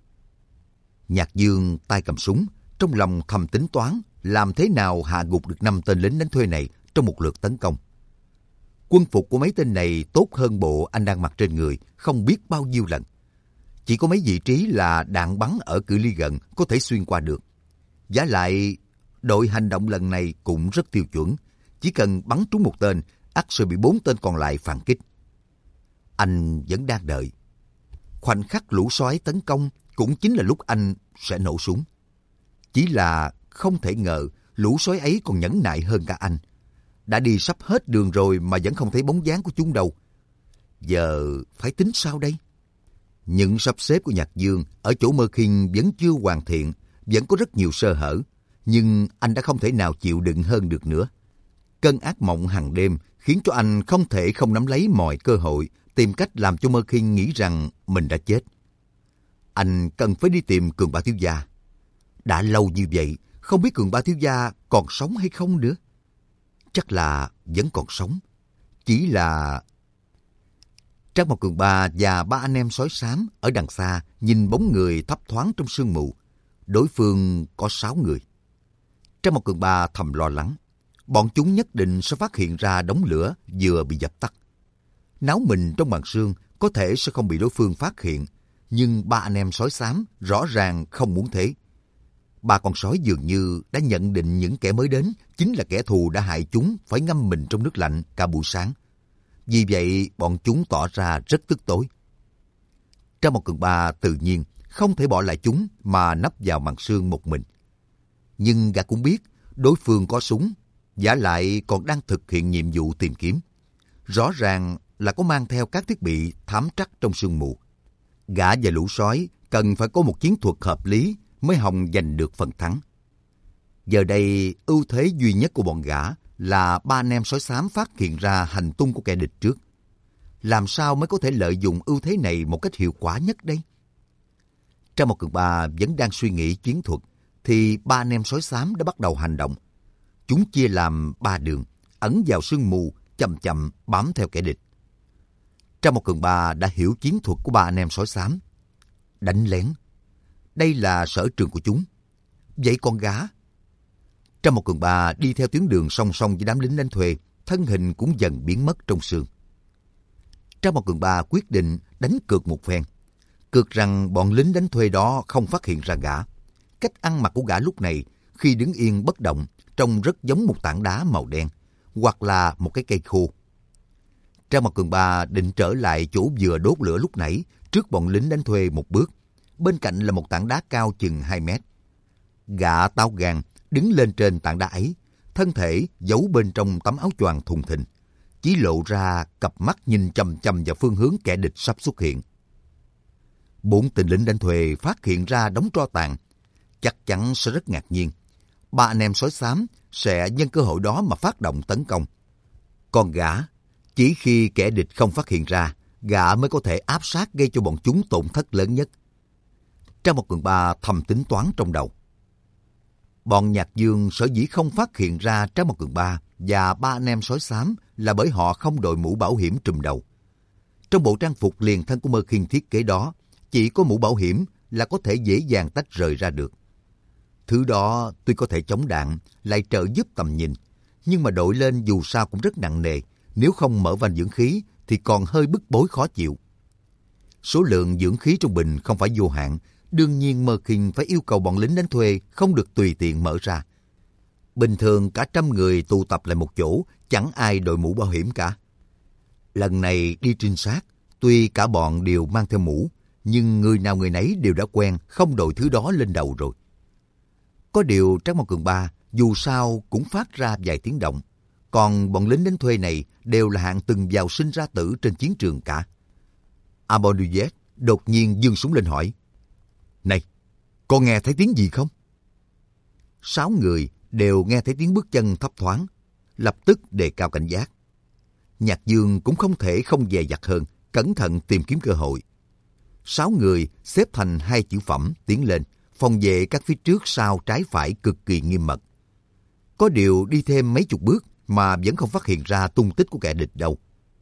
Nhạc Dương tay cầm súng, trong lòng thầm tính toán làm thế nào hạ gục được năm tên lính đánh thuê này trong một lượt tấn công. Quân phục của mấy tên này tốt hơn bộ anh đang mặc trên người không biết bao nhiêu lần. Chỉ có mấy vị trí là đạn bắn ở cự ly gần có thể xuyên qua được. Vả lại, đội hành động lần này cũng rất tiêu chuẩn. Chỉ cần bắn trúng một tên, ắt sẽ bị bốn tên còn lại phản kích. Anh vẫn đang đợi. Khoảnh khắc lũ sói tấn công cũng chính là lúc anh sẽ nổ súng. Chỉ là không thể ngờ lũ sói ấy còn nhẫn nại hơn cả anh. Đã đi sắp hết đường rồi mà vẫn không thấy bóng dáng của chúng đâu. Giờ phải tính sao đây? Những sắp xếp của Nhạc Dương ở chỗ Mơ Khinh vẫn chưa hoàn thiện, vẫn có rất nhiều sơ hở. Nhưng anh đã không thể nào chịu đựng hơn được nữa. Cơn ác mộng hàng đêm khiến cho anh không thể không nắm lấy mọi cơ hội, tìm cách làm cho Mơ Khinh nghĩ rằng mình đã chết. Anh cần phải đi tìm Cường Ba thiếu gia. Đã lâu như vậy, không biết Cường Ba thiếu gia còn sống hay không nữa. Chắc là vẫn còn sống. Chỉ là... Trác Mộc Cường Ba và ba anh em sói xám ở đằng xa nhìn bóng người thấp thoáng trong sương mù. Đối phương có sáu người. Trác Mộc Cường Ba thầm lo lắng. Bọn chúng nhất định sẽ phát hiện ra đống lửa vừa bị dập tắt. Náo mình trong màn sương có thể sẽ không bị đối phương phát hiện, nhưng ba anh em sói xám rõ ràng không muốn thế. Ba con sói dường như đã nhận định những kẻ mới đến chính là kẻ thù đã hại chúng phải ngâm mình trong nước lạnh cả buổi sáng. Vì vậy, bọn chúng tỏ ra rất tức tối. Trang một Cường Ba tự nhiên không thể bỏ lại chúng mà nấp vào màn sương một mình. Nhưng gã cũng biết đối phương có súng, vả lại còn đang thực hiện nhiệm vụ tìm kiếm. Rõ ràng là có mang theo các thiết bị thám trắc trong sương mù. Gã và lũ sói cần phải có một chiến thuật hợp lý mới hòng giành được phần thắng. Giờ đây, ưu thế duy nhất của bọn gã là ba anh em sói xám phát hiện ra hành tung của kẻ địch trước. Làm sao mới có thể lợi dụng ưu thế này một cách hiệu quả nhất đây? Trang một Cường Ba vẫn đang suy nghĩ chiến thuật, thì ba anh em sói xám đã bắt đầu hành động. Chúng chia làm ba đường, ẩn vào sương mù, chậm chậm bám theo kẻ địch. Trang một Cường Ba đã hiểu chiến thuật của ba anh em sói xám. Đánh lén. Đây là sở trường của chúng. Vậy con gã? Trang một Cường Ba đi theo tuyến đường song song với đám lính đánh thuê, thân hình cũng dần biến mất trong sương. Trang một Cường Ba quyết định đánh cược một phen. Cược rằng bọn lính đánh thuê đó không phát hiện ra gã. Cách ăn mặc của gã lúc này, khi đứng yên bất động, trông rất giống một tảng đá màu đen, hoặc là một cái cây khô. Trang một Cường Ba định trở lại chỗ vừa đốt lửa lúc nãy, trước bọn lính đánh thuê một bước. Bên cạnh là một tảng đá cao chừng hai mét. Gã táo gan đứng lên trên tảng đá ấy, thân thể giấu bên trong tấm áo choàng thùng thình, chỉ lộ ra cặp mắt nhìn chằm chằm vào phương hướng kẻ địch sắp xuất hiện. Bốn tên lính đánh thuê phát hiện ra đống tro tàn, chắc chắn sẽ rất ngạc nhiên. Ba anh em sói xám sẽ nhân cơ hội đó mà phát động tấn công. Còn gã, chỉ khi kẻ địch không phát hiện ra, gã mới có thể áp sát gây cho bọn chúng tổn thất lớn nhất. Trang một Cường Ba thầm tính toán trong đầu. Bọn Nhạc Dương sở dĩ không phát hiện ra Trang một Cường Ba và ba anh em sói xám là bởi họ không đội mũ bảo hiểm trùm đầu. Trong bộ trang phục liền thân của Mơ Khiên thiết kế đó, chỉ có mũ bảo hiểm là có thể dễ dàng tách rời ra được. Thứ đó tuy có thể chống đạn, lại trợ giúp tầm nhìn, nhưng mà đội lên dù sao cũng rất nặng nề, nếu không mở van dưỡng khí thì còn hơi bức bối khó chịu. Số lượng dưỡng khí trong bình không phải vô hạn, đương nhiên Mơ Khiên phải yêu cầu bọn lính đánh thuê không được tùy tiện mở ra. Bình thường cả trăm người tụ tập lại một chỗ, chẳng ai đội mũ bảo hiểm cả. Lần này đi trinh sát, tuy cả bọn đều mang theo mũ, nhưng người nào người nấy đều đã quen không đội thứ đó lên đầu rồi. Có điều Trác Mao Cường Ba dù sao cũng phát ra vài tiếng động, còn bọn lính đánh thuê này đều là hạng từng vào sinh ra tử trên chiến trường cả. Abonuyet đột nhiên giương súng lên hỏi: "Này, con nghe thấy tiếng gì không?" Sáu người đều nghe thấy tiếng bước chân thấp thoáng, lập tức đề cao cảnh giác. Nhạc Dương cũng không thể không dè dặt hơn, cẩn thận tìm kiếm cơ hội. Sáu người xếp thành hai chữ phẩm tiến lên, phòng vệ các phía trước sau trái phải cực kỳ nghiêm mật. Có điều đi thêm mấy chục bước mà vẫn không phát hiện ra tung tích của kẻ địch đâu.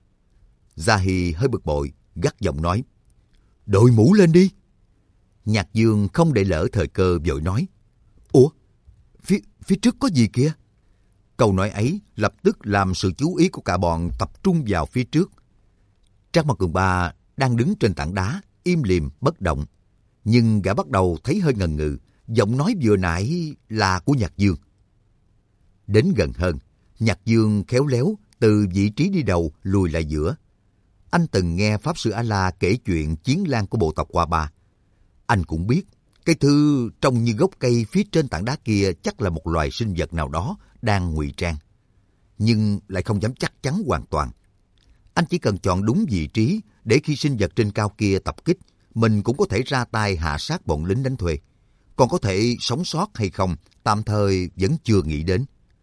Zahi hơi bực bội, gắt giọng nói: "Đội mũ lên đi!" Nhạc Dương không để lỡ thời cơ vội nói: "Ủa, phía, phía trước có gì kìa?" Câu nói ấy lập tức làm sự chú ý của cả bọn tập trung vào phía trước. Trác Mao Cường Ba đang đứng trên tảng đá, im lìm bất động. Nhưng gã bắt đầu thấy hơi ngần ngừ, giọng nói vừa nãy là của Nhạc Dương. Đến gần hơn, Nhạc Dương khéo léo từ vị trí đi đầu lùi lại giữa. Anh từng nghe Pháp Sư A-La kể chuyện chiến lang của bộ tộc Hoa Ba. Anh cũng biết cái thứ trông như gốc cây phía trên tảng đá kia chắc là một loài sinh vật nào đó đang ngụy trang. Nhưng lại không dám chắc chắn hoàn toàn. Anh chỉ cần chọn đúng vị trí để khi sinh vật trên cao kia tập kích, mình cũng có thể ra tay hạ sát bọn lính đánh thuê. Còn có thể sống sót hay không, tạm thời vẫn chưa nghĩ đến.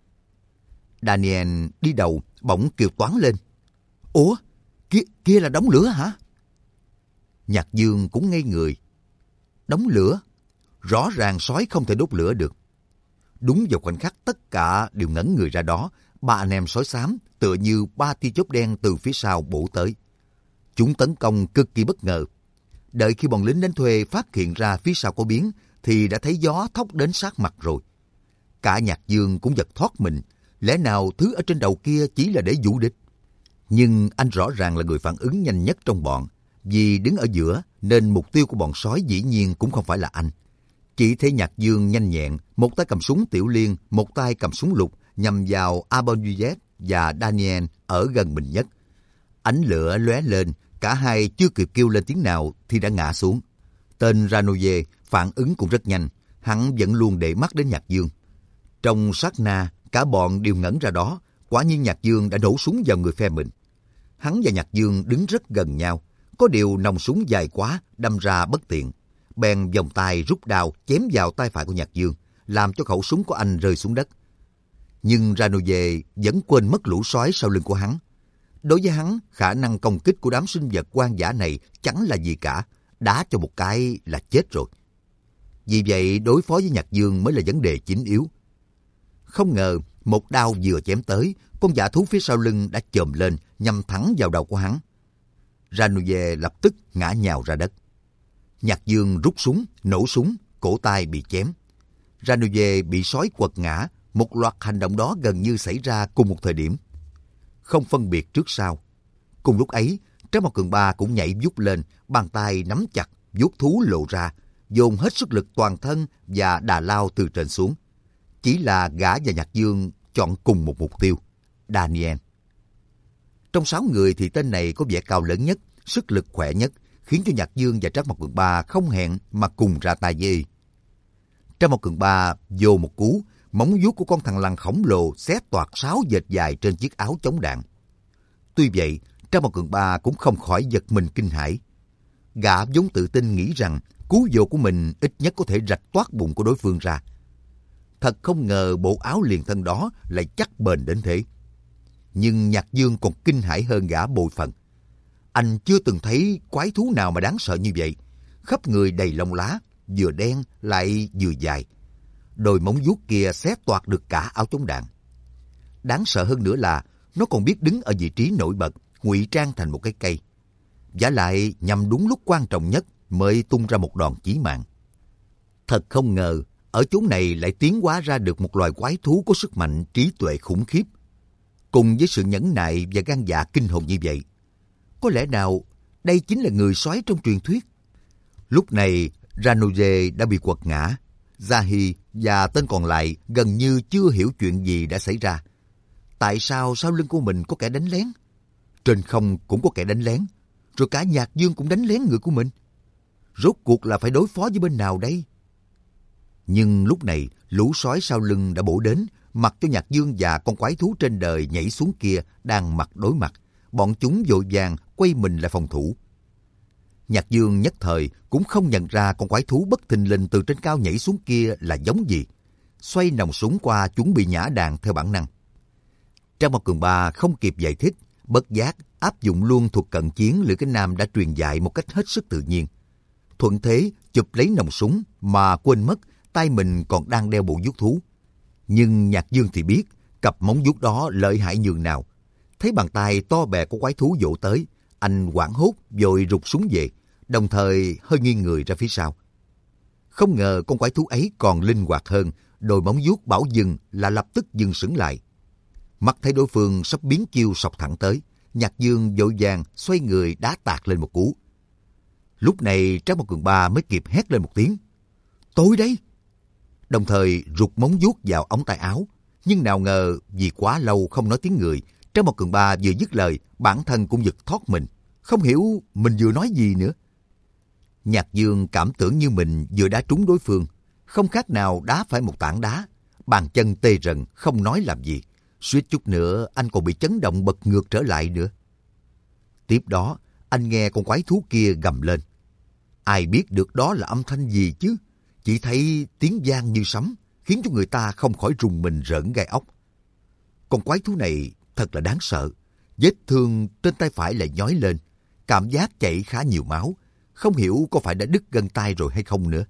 Daniel đi đầu bỗng kêu toáng lên: "Ủa, kia, kia là đống lửa hả?" Nhạc Dương cũng ngây người. Đống lửa? Rõ ràng sói không thể đốt lửa được. Đúng vào khoảnh khắc tất cả đều ngẩn người ra đó, ba anh em sói xám tựa như ba tia chớp đen từ phía sau bổ tới. Chúng tấn công cực kỳ bất ngờ. Đợi khi bọn lính đánh thuê phát hiện ra phía sau có biến, thì đã thấy gió thốc đến sát mặt rồi. Cả Nhạc Dương cũng giật thoát mình. Lẽ nào thứ ở trên đầu kia chỉ là để dụ địch? Nhưng anh rõ ràng là người phản ứng nhanh nhất trong bọn. Vì đứng ở giữa nên mục tiêu của bọn sói dĩ nhiên cũng không phải là anh. Chỉ thấy Nhạc Dương nhanh nhẹn, một tay cầm súng tiểu liên, một tay cầm súng lục nhằm vào Abonuyet và Daniel ở gần mình nhất. Ánh lửa lóe lên, cả hai chưa kịp kêu lên tiếng nào thì đã ngã xuống. Tên Ranoye phản ứng cũng rất nhanh, hắn vẫn luôn để mắt đến Nhạc Dương. Trong sát na, cả bọn đều ngẩn ra đó, quả nhiên Nhạc Dương đã nổ súng vào người phe mình. Hắn và Nhạc Dương đứng rất gần nhau, có điều nòng súng dài quá, đâm ra bất tiện. Bèn vòng tay rút đao chém vào tay phải của Nhạc Dương, làm cho khẩu súng của anh rơi xuống đất. Nhưng Ranoye vẫn quên mất lũ sói sau lưng của hắn. Đối với hắn, khả năng công kích của đám sinh vật hoang dã này chẳng là gì cả, đá cho một cái là chết rồi. Vì vậy, đối phó với Nhạc Dương mới là vấn đề chính yếu. Không ngờ, một đao vừa chém tới, con dã thú phía sau lưng đã chồm lên, nhằm thẳng vào đầu của hắn. Ranoye lập tức ngã nhào ra đất. Nhạc Dương rút súng, nổ súng, cổ tay bị chém. Ranoye bị sói quật ngã, một loạt hành động đó gần như xảy ra cùng một thời điểm. Không phân biệt trước sau. Cùng lúc ấy, Trác Mộc Cường Ba cũng nhảy vút lên, bàn tay nắm chặt, vuốt thú lộ ra, dồn hết sức lực toàn thân và đà lao từ trên xuống. Chỉ là gã và Nhạc Dương chọn cùng một mục tiêu, Daniel. Trong sáu người thì tên này có vẻ cao lớn nhất, sức lực khỏe nhất, khiến cho Nhạc Dương và Trác Mộc Cường Ba không hẹn mà cùng ra tay với y. Trác Mộc Cường Ba vô một cú, móng vuốt của con thằn lằn khổng lồ xé toạc sáu vệt dài trên chiếc áo chống đạn. Tuy vậy, Trác Mộc Cường Ba cũng không khỏi giật mình kinh hãi. Gã vốn tự tin nghĩ rằng cú vồ của mình ít nhất có thể rạch toát bụng của đối phương ra. Thật không ngờ bộ áo liền thân đó lại chắc bền đến thế. Nhưng Nhạc Dương còn kinh hãi hơn gã bội phần. Anh chưa từng thấy quái thú nào mà đáng sợ như vậy. Khắp người đầy lông lá, vừa đen lại vừa dài. Đôi móng vuốt kia xé toạc được cả áo chống đạn. Đáng sợ hơn nữa là nó còn biết đứng ở vị trí nổi bật, ngụy trang thành một cái cây. Vả lại nhằm đúng lúc quan trọng nhất mới tung ra một đòn chí mạng. Thật không ngờ, ở chốn này lại tiến hóa ra được một loài quái thú có sức mạnh trí tuệ khủng khiếp. Cùng với sự nhẫn nại và gan dạ kinh hồn như vậy, có lẽ nào đây chính là người sói trong truyền thuyết? Lúc này, Ranoye đã bị quật ngã. Zahi và tên còn lại gần như chưa hiểu chuyện gì đã xảy ra. Tại sao sau lưng của mình có kẻ đánh lén? Trên không cũng có kẻ đánh lén. Rồi cả Nhạc Dương cũng đánh lén người của mình. Rốt cuộc là phải đối phó với bên nào đây? Nhưng lúc này, lũ sói sau lưng đã bổ đến, mặc cho Nhạc Dương và con quái thú trên đời nhảy xuống kia đang mặt đối mặt. Bọn chúng vội vàng quay mình lại phòng thủ. Nhạc Dương nhất thời cũng không nhận ra con quái thú bất thình lình từ trên cao nhảy xuống kia là giống gì. Xoay nòng súng qua chuẩn bị nhả đạn theo bản năng. Trác Mộc Cường Ba không kịp giải thích, bất giác áp dụng luôn thuật cận chiến Lữ Kính Nam đã truyền dạy một cách hết sức tự nhiên. Thuận thế chụp lấy nòng súng mà quên mất tay mình còn đang đeo bộ vuốt thú. Nhưng Nhạc Dương thì biết cặp móng vuốt đó lợi hại nhường nào. Thấy bàn tay to bè của quái thú vỗ tới, anh hoảng hốt vội rụt súng về, đồng thời hơi nghiêng người ra phía sau. Không ngờ con quái thú ấy còn linh hoạt hơn, đôi móng vuốt bảo dừng là lập tức dừng sững lại. Mắt thấy đối phương sắp biến chiêu sọc thẳng tới, Nhạc Dương vội vàng xoay người đá tạt lên một cú. Lúc này Trác Mộc Cường Ba mới kịp hét lên một tiếng: "Tôi đây!" Đồng thời rụt móng vuốt vào ống tay áo. Nhưng nào ngờ vì quá lâu không nói tiếng người, Trác Mộc Cường Ba vừa dứt lời, bản thân cũng giật thoát mình, không hiểu mình vừa nói gì nữa. Nhạc Dương cảm tưởng như mình vừa đá trúng đối phương, không khác nào đá phải một tảng đá, bàn chân tê rần, không nói làm gì. Suýt chút nữa anh còn bị chấn động bật ngược trở lại nữa. Tiếp đó, anh nghe con quái thú kia gầm lên. Ai biết được đó là âm thanh gì chứ? Chỉ thấy tiếng vang như sấm, khiến cho người ta không khỏi rùng mình rợn gai óc. Con quái thú này thật là đáng sợ. Vết thương trên tay phải lại nhói lên, cảm giác chảy khá nhiều máu, không hiểu có phải đã đứt gân tay rồi hay không nữa.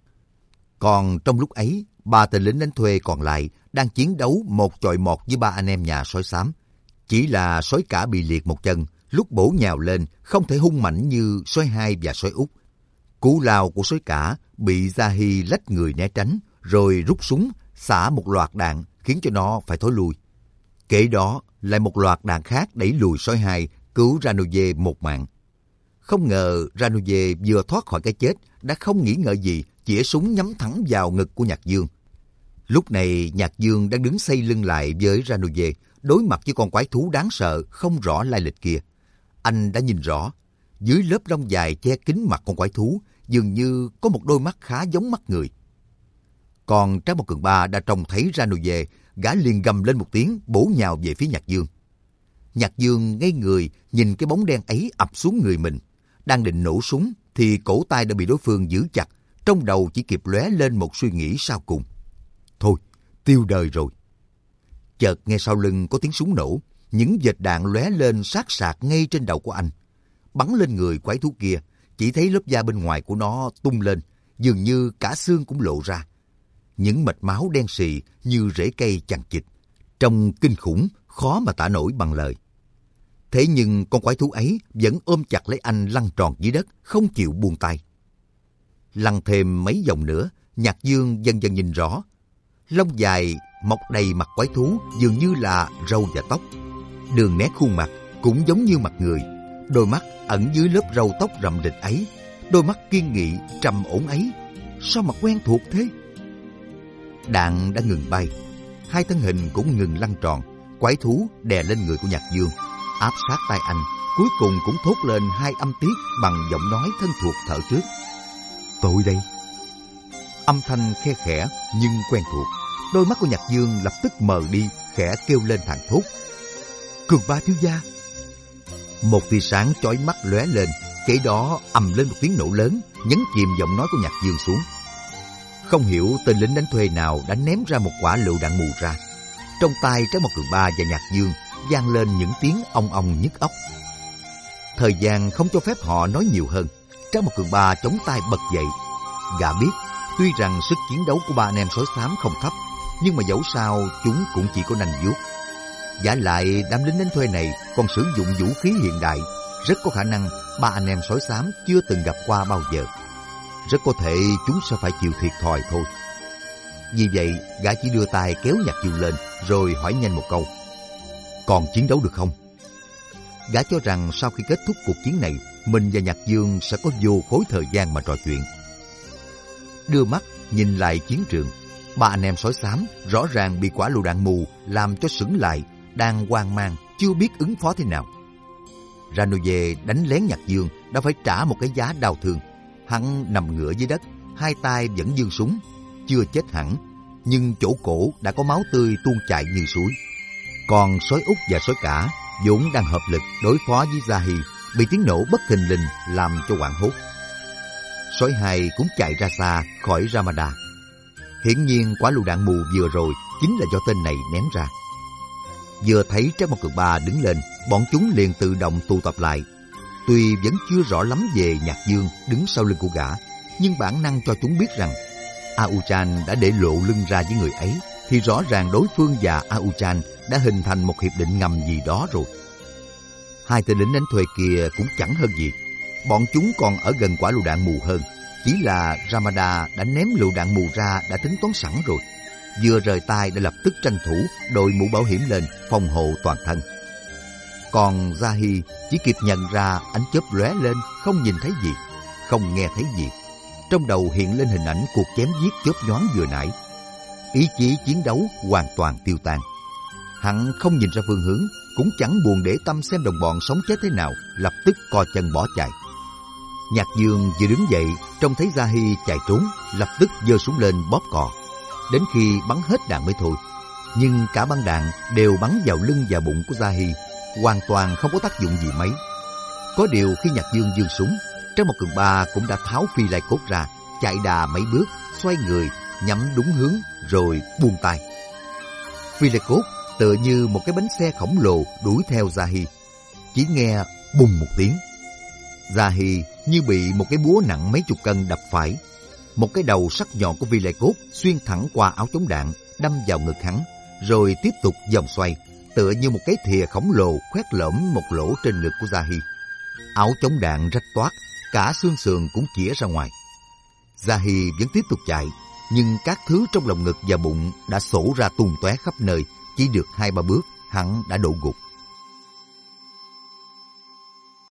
Còn trong lúc ấy, ba tên lính đánh thuê còn lại đang chiến đấu một chọi một với ba anh em nhà sói xám. Chỉ là sói cả bị liệt một chân, lúc bổ nhào lên không thể hung mạnh như sói hai và sói út. Cú lao của sói cả bị Zahi lách người né tránh, rồi rút súng xả một loạt đạn khiến cho nó phải thối lui. Kể đó, lại một loạt đạn khác đẩy lùi sói hai, cứu Ranove một mạng. Không ngờ Ranove vừa thoát khỏi cái chết đã không nghĩ ngợi gì, chĩa súng nhắm thẳng vào ngực của Nhạc Dương. Lúc này Nhạc Dương đang đứng xây lưng lại với Ranove, đối mặt với con quái thú đáng sợ không rõ lai lịch kia. Anh đã nhìn rõ, dưới lớp lông dài che kín mặt con quái thú, dường như có một đôi mắt khá giống mắt người. Còn Trác Mộc Cường Ba đã trông thấy Ranove, gã liền gầm lên một tiếng, bổ nhào về phía Nhạc Dương. Nhạc Dương ngây người nhìn cái bóng đen ấy ập xuống người mình. Đang định nổ súng thì cổ tay đã bị đối phương giữ chặt, trong đầu chỉ kịp lóe lên một suy nghĩ sau cùng. Thôi, tiêu đời rồi. Chợt nghe sau lưng có tiếng súng nổ, những vệt đạn lóe lên sát sạc ngay trên đầu của anh. Bắn lên người quái thú kia, chỉ thấy lớp da bên ngoài của nó tung lên, dường như cả xương cũng lộ ra. Những mạch máu đen sì như rễ cây chằng chịt, trông kinh khủng, khó mà tả nổi bằng lời. Thế nhưng con quái thú ấy vẫn ôm chặt lấy anh lăn tròn dưới đất, không chịu buông tay. Lăn thêm mấy vòng nữa, Nhạc Dương dần dần nhìn rõ. Lông dài mọc đầy mặt quái thú dường như là râu và tóc. Đường nét khuôn mặt cũng giống như mặt người. Đôi mắt ẩn dưới lớp râu tóc rậm rịch ấy, đôi mắt kiên nghị, trầm ổn ấy, sao mà quen thuộc thế? Đạn đã ngừng bay, hai thân hình cũng ngừng lăn tròn. Quái thú đè lên người của Nhạc Dương, áp sát tai anh, cuối cùng cũng thốt lên hai âm tiết bằng giọng nói thân thuộc thở trước. Tôi đây. Âm thanh khe khẽ nhưng quen thuộc. Đôi mắt của Nhạc Dương lập tức mờ đi, khẽ kêu lên thảng thốt. Cường Ba thiếu gia. Một tia sáng chói mắt lóe lên, kế đó ầm lên một tiếng nổ lớn, nhấn chìm giọng nói của Nhạc Dương xuống. Không hiểu tên lính đánh thuê nào đã ném ra một quả lựu đạn mù ra. Trong tay Trác Mộc Cường Ba và Nhạc Dương vang lên những tiếng ong ong nhức óc. Thời gian không cho phép họ nói nhiều hơn. Trác Mộc Cường Ba chống tay bật dậy. Gã biết, tuy rằng sức chiến đấu của ba anh em sói xám không thấp, nhưng mà dẫu sao chúng cũng chỉ có nanh vuốt. Vả lại đám lính đánh thuê này còn sử dụng vũ khí hiện đại, rất có khả năng ba anh em sói xám chưa từng gặp qua bao giờ. Rất có thể chúng sẽ phải chịu thiệt thòi thôi. Vì vậy, gã chỉ đưa tay kéo Nhạc Dương lên, rồi hỏi nhanh một câu. Còn chiến đấu được không? Gã cho rằng sau khi kết thúc cuộc chiến này, mình và Nhạc Dương sẽ có vô khối thời gian mà trò chuyện. Đưa mắt nhìn lại chiến trường, ba anh em sói xám rõ ràng bị quả lựu đạn mù làm cho sững lại, đang hoang mang, chưa biết ứng phó thế nào. Ranove đánh lén Nhạc Dương đã phải trả một cái giá đau thương. Hắn nằm ngửa dưới đất, hai tay vẫn giương súng, chưa chết hẳn, nhưng chỗ cổ đã có máu tươi tuôn chảy như suối. Còn sói Úc và sói Cả vốn đang hợp lực đối phó với Zahi, bị tiếng nổ bất thình lình làm cho hoảng hốt. Sói Hai cũng chạy ra xa khỏi Ramada. Hiển nhiên quả lựu đạn mù vừa rồi chính là do tên này ném ra. Vừa thấy Trác Mộc Cường Ba đứng lên, bọn chúng liền tự động tụ tập lại. Tuy vẫn chưa rõ lắm về Nhạc Dương đứng sau lưng của gã, nhưng bản năng cho chúng biết rằng Auchan đã để lộ lưng ra với người ấy, thì rõ ràng đối phương và Auchan đã hình thành một hiệp định ngầm gì đó rồi. Hai tên lính đánh thuê kia cũng chẳng hơn gì. Bọn chúng còn ở gần quả lựu đạn mù hơn. Chỉ là Ramada đã ném lựu đạn mù ra đã tính toán sẵn rồi. Vừa rời tay đã lập tức tranh thủ đội mũ bảo hiểm lên phòng hộ toàn thân. Còn Zahi chỉ kịp nhận ra ánh chớp lóe lên, không nhìn thấy gì, không nghe thấy gì. Trong đầu hiện lên hình ảnh cuộc chém giết chớp nhoáng vừa nãy. Ý chí chiến đấu hoàn toàn tiêu tan. Hắn không nhìn ra phương hướng, cũng chẳng buồn để tâm xem đồng bọn sống chết thế nào, lập tức co chân bỏ chạy. Nhạc Dương vừa đứng dậy, trông thấy Zahi chạy trốn, lập tức giơ súng lên bóp cò. Đến khi bắn hết đạn mới thôi. Nhưng cả băng đạn đều bắn vào lưng và bụng của Zahi, hoàn toàn không có tác dụng gì mấy. Có điều khi Nhạc Dương giương súng, Trác Mộc Cường Ba cũng đã tháo phi lai cốt ra, chạy đà mấy bước, xoay người, nhắm đúng hướng, rồi buông tay. Phi lai cốt tựa như một cái bánh xe khổng lồ đuổi theo Zahi. Chỉ nghe bùng một tiếng. Zahi như bị một cái búa nặng mấy chục cân đập phải. Một cái đầu sắc nhọn của phi lai cốt xuyên thẳng qua áo chống đạn, đâm vào ngực hắn, rồi tiếp tục vòng xoay, tựa như một cái thìa khổng lồ khoét lõm một lỗ trên ngực của Zahi. Áo chống đạn rách toát, cả xương sườn cũng chĩa ra ngoài. Zahi vẫn tiếp tục chạy, nhưng các thứ trong lồng ngực và bụng đã xổ ra tung tóe khắp nơi. Chỉ được hai ba bước, hắn đã đổ gục.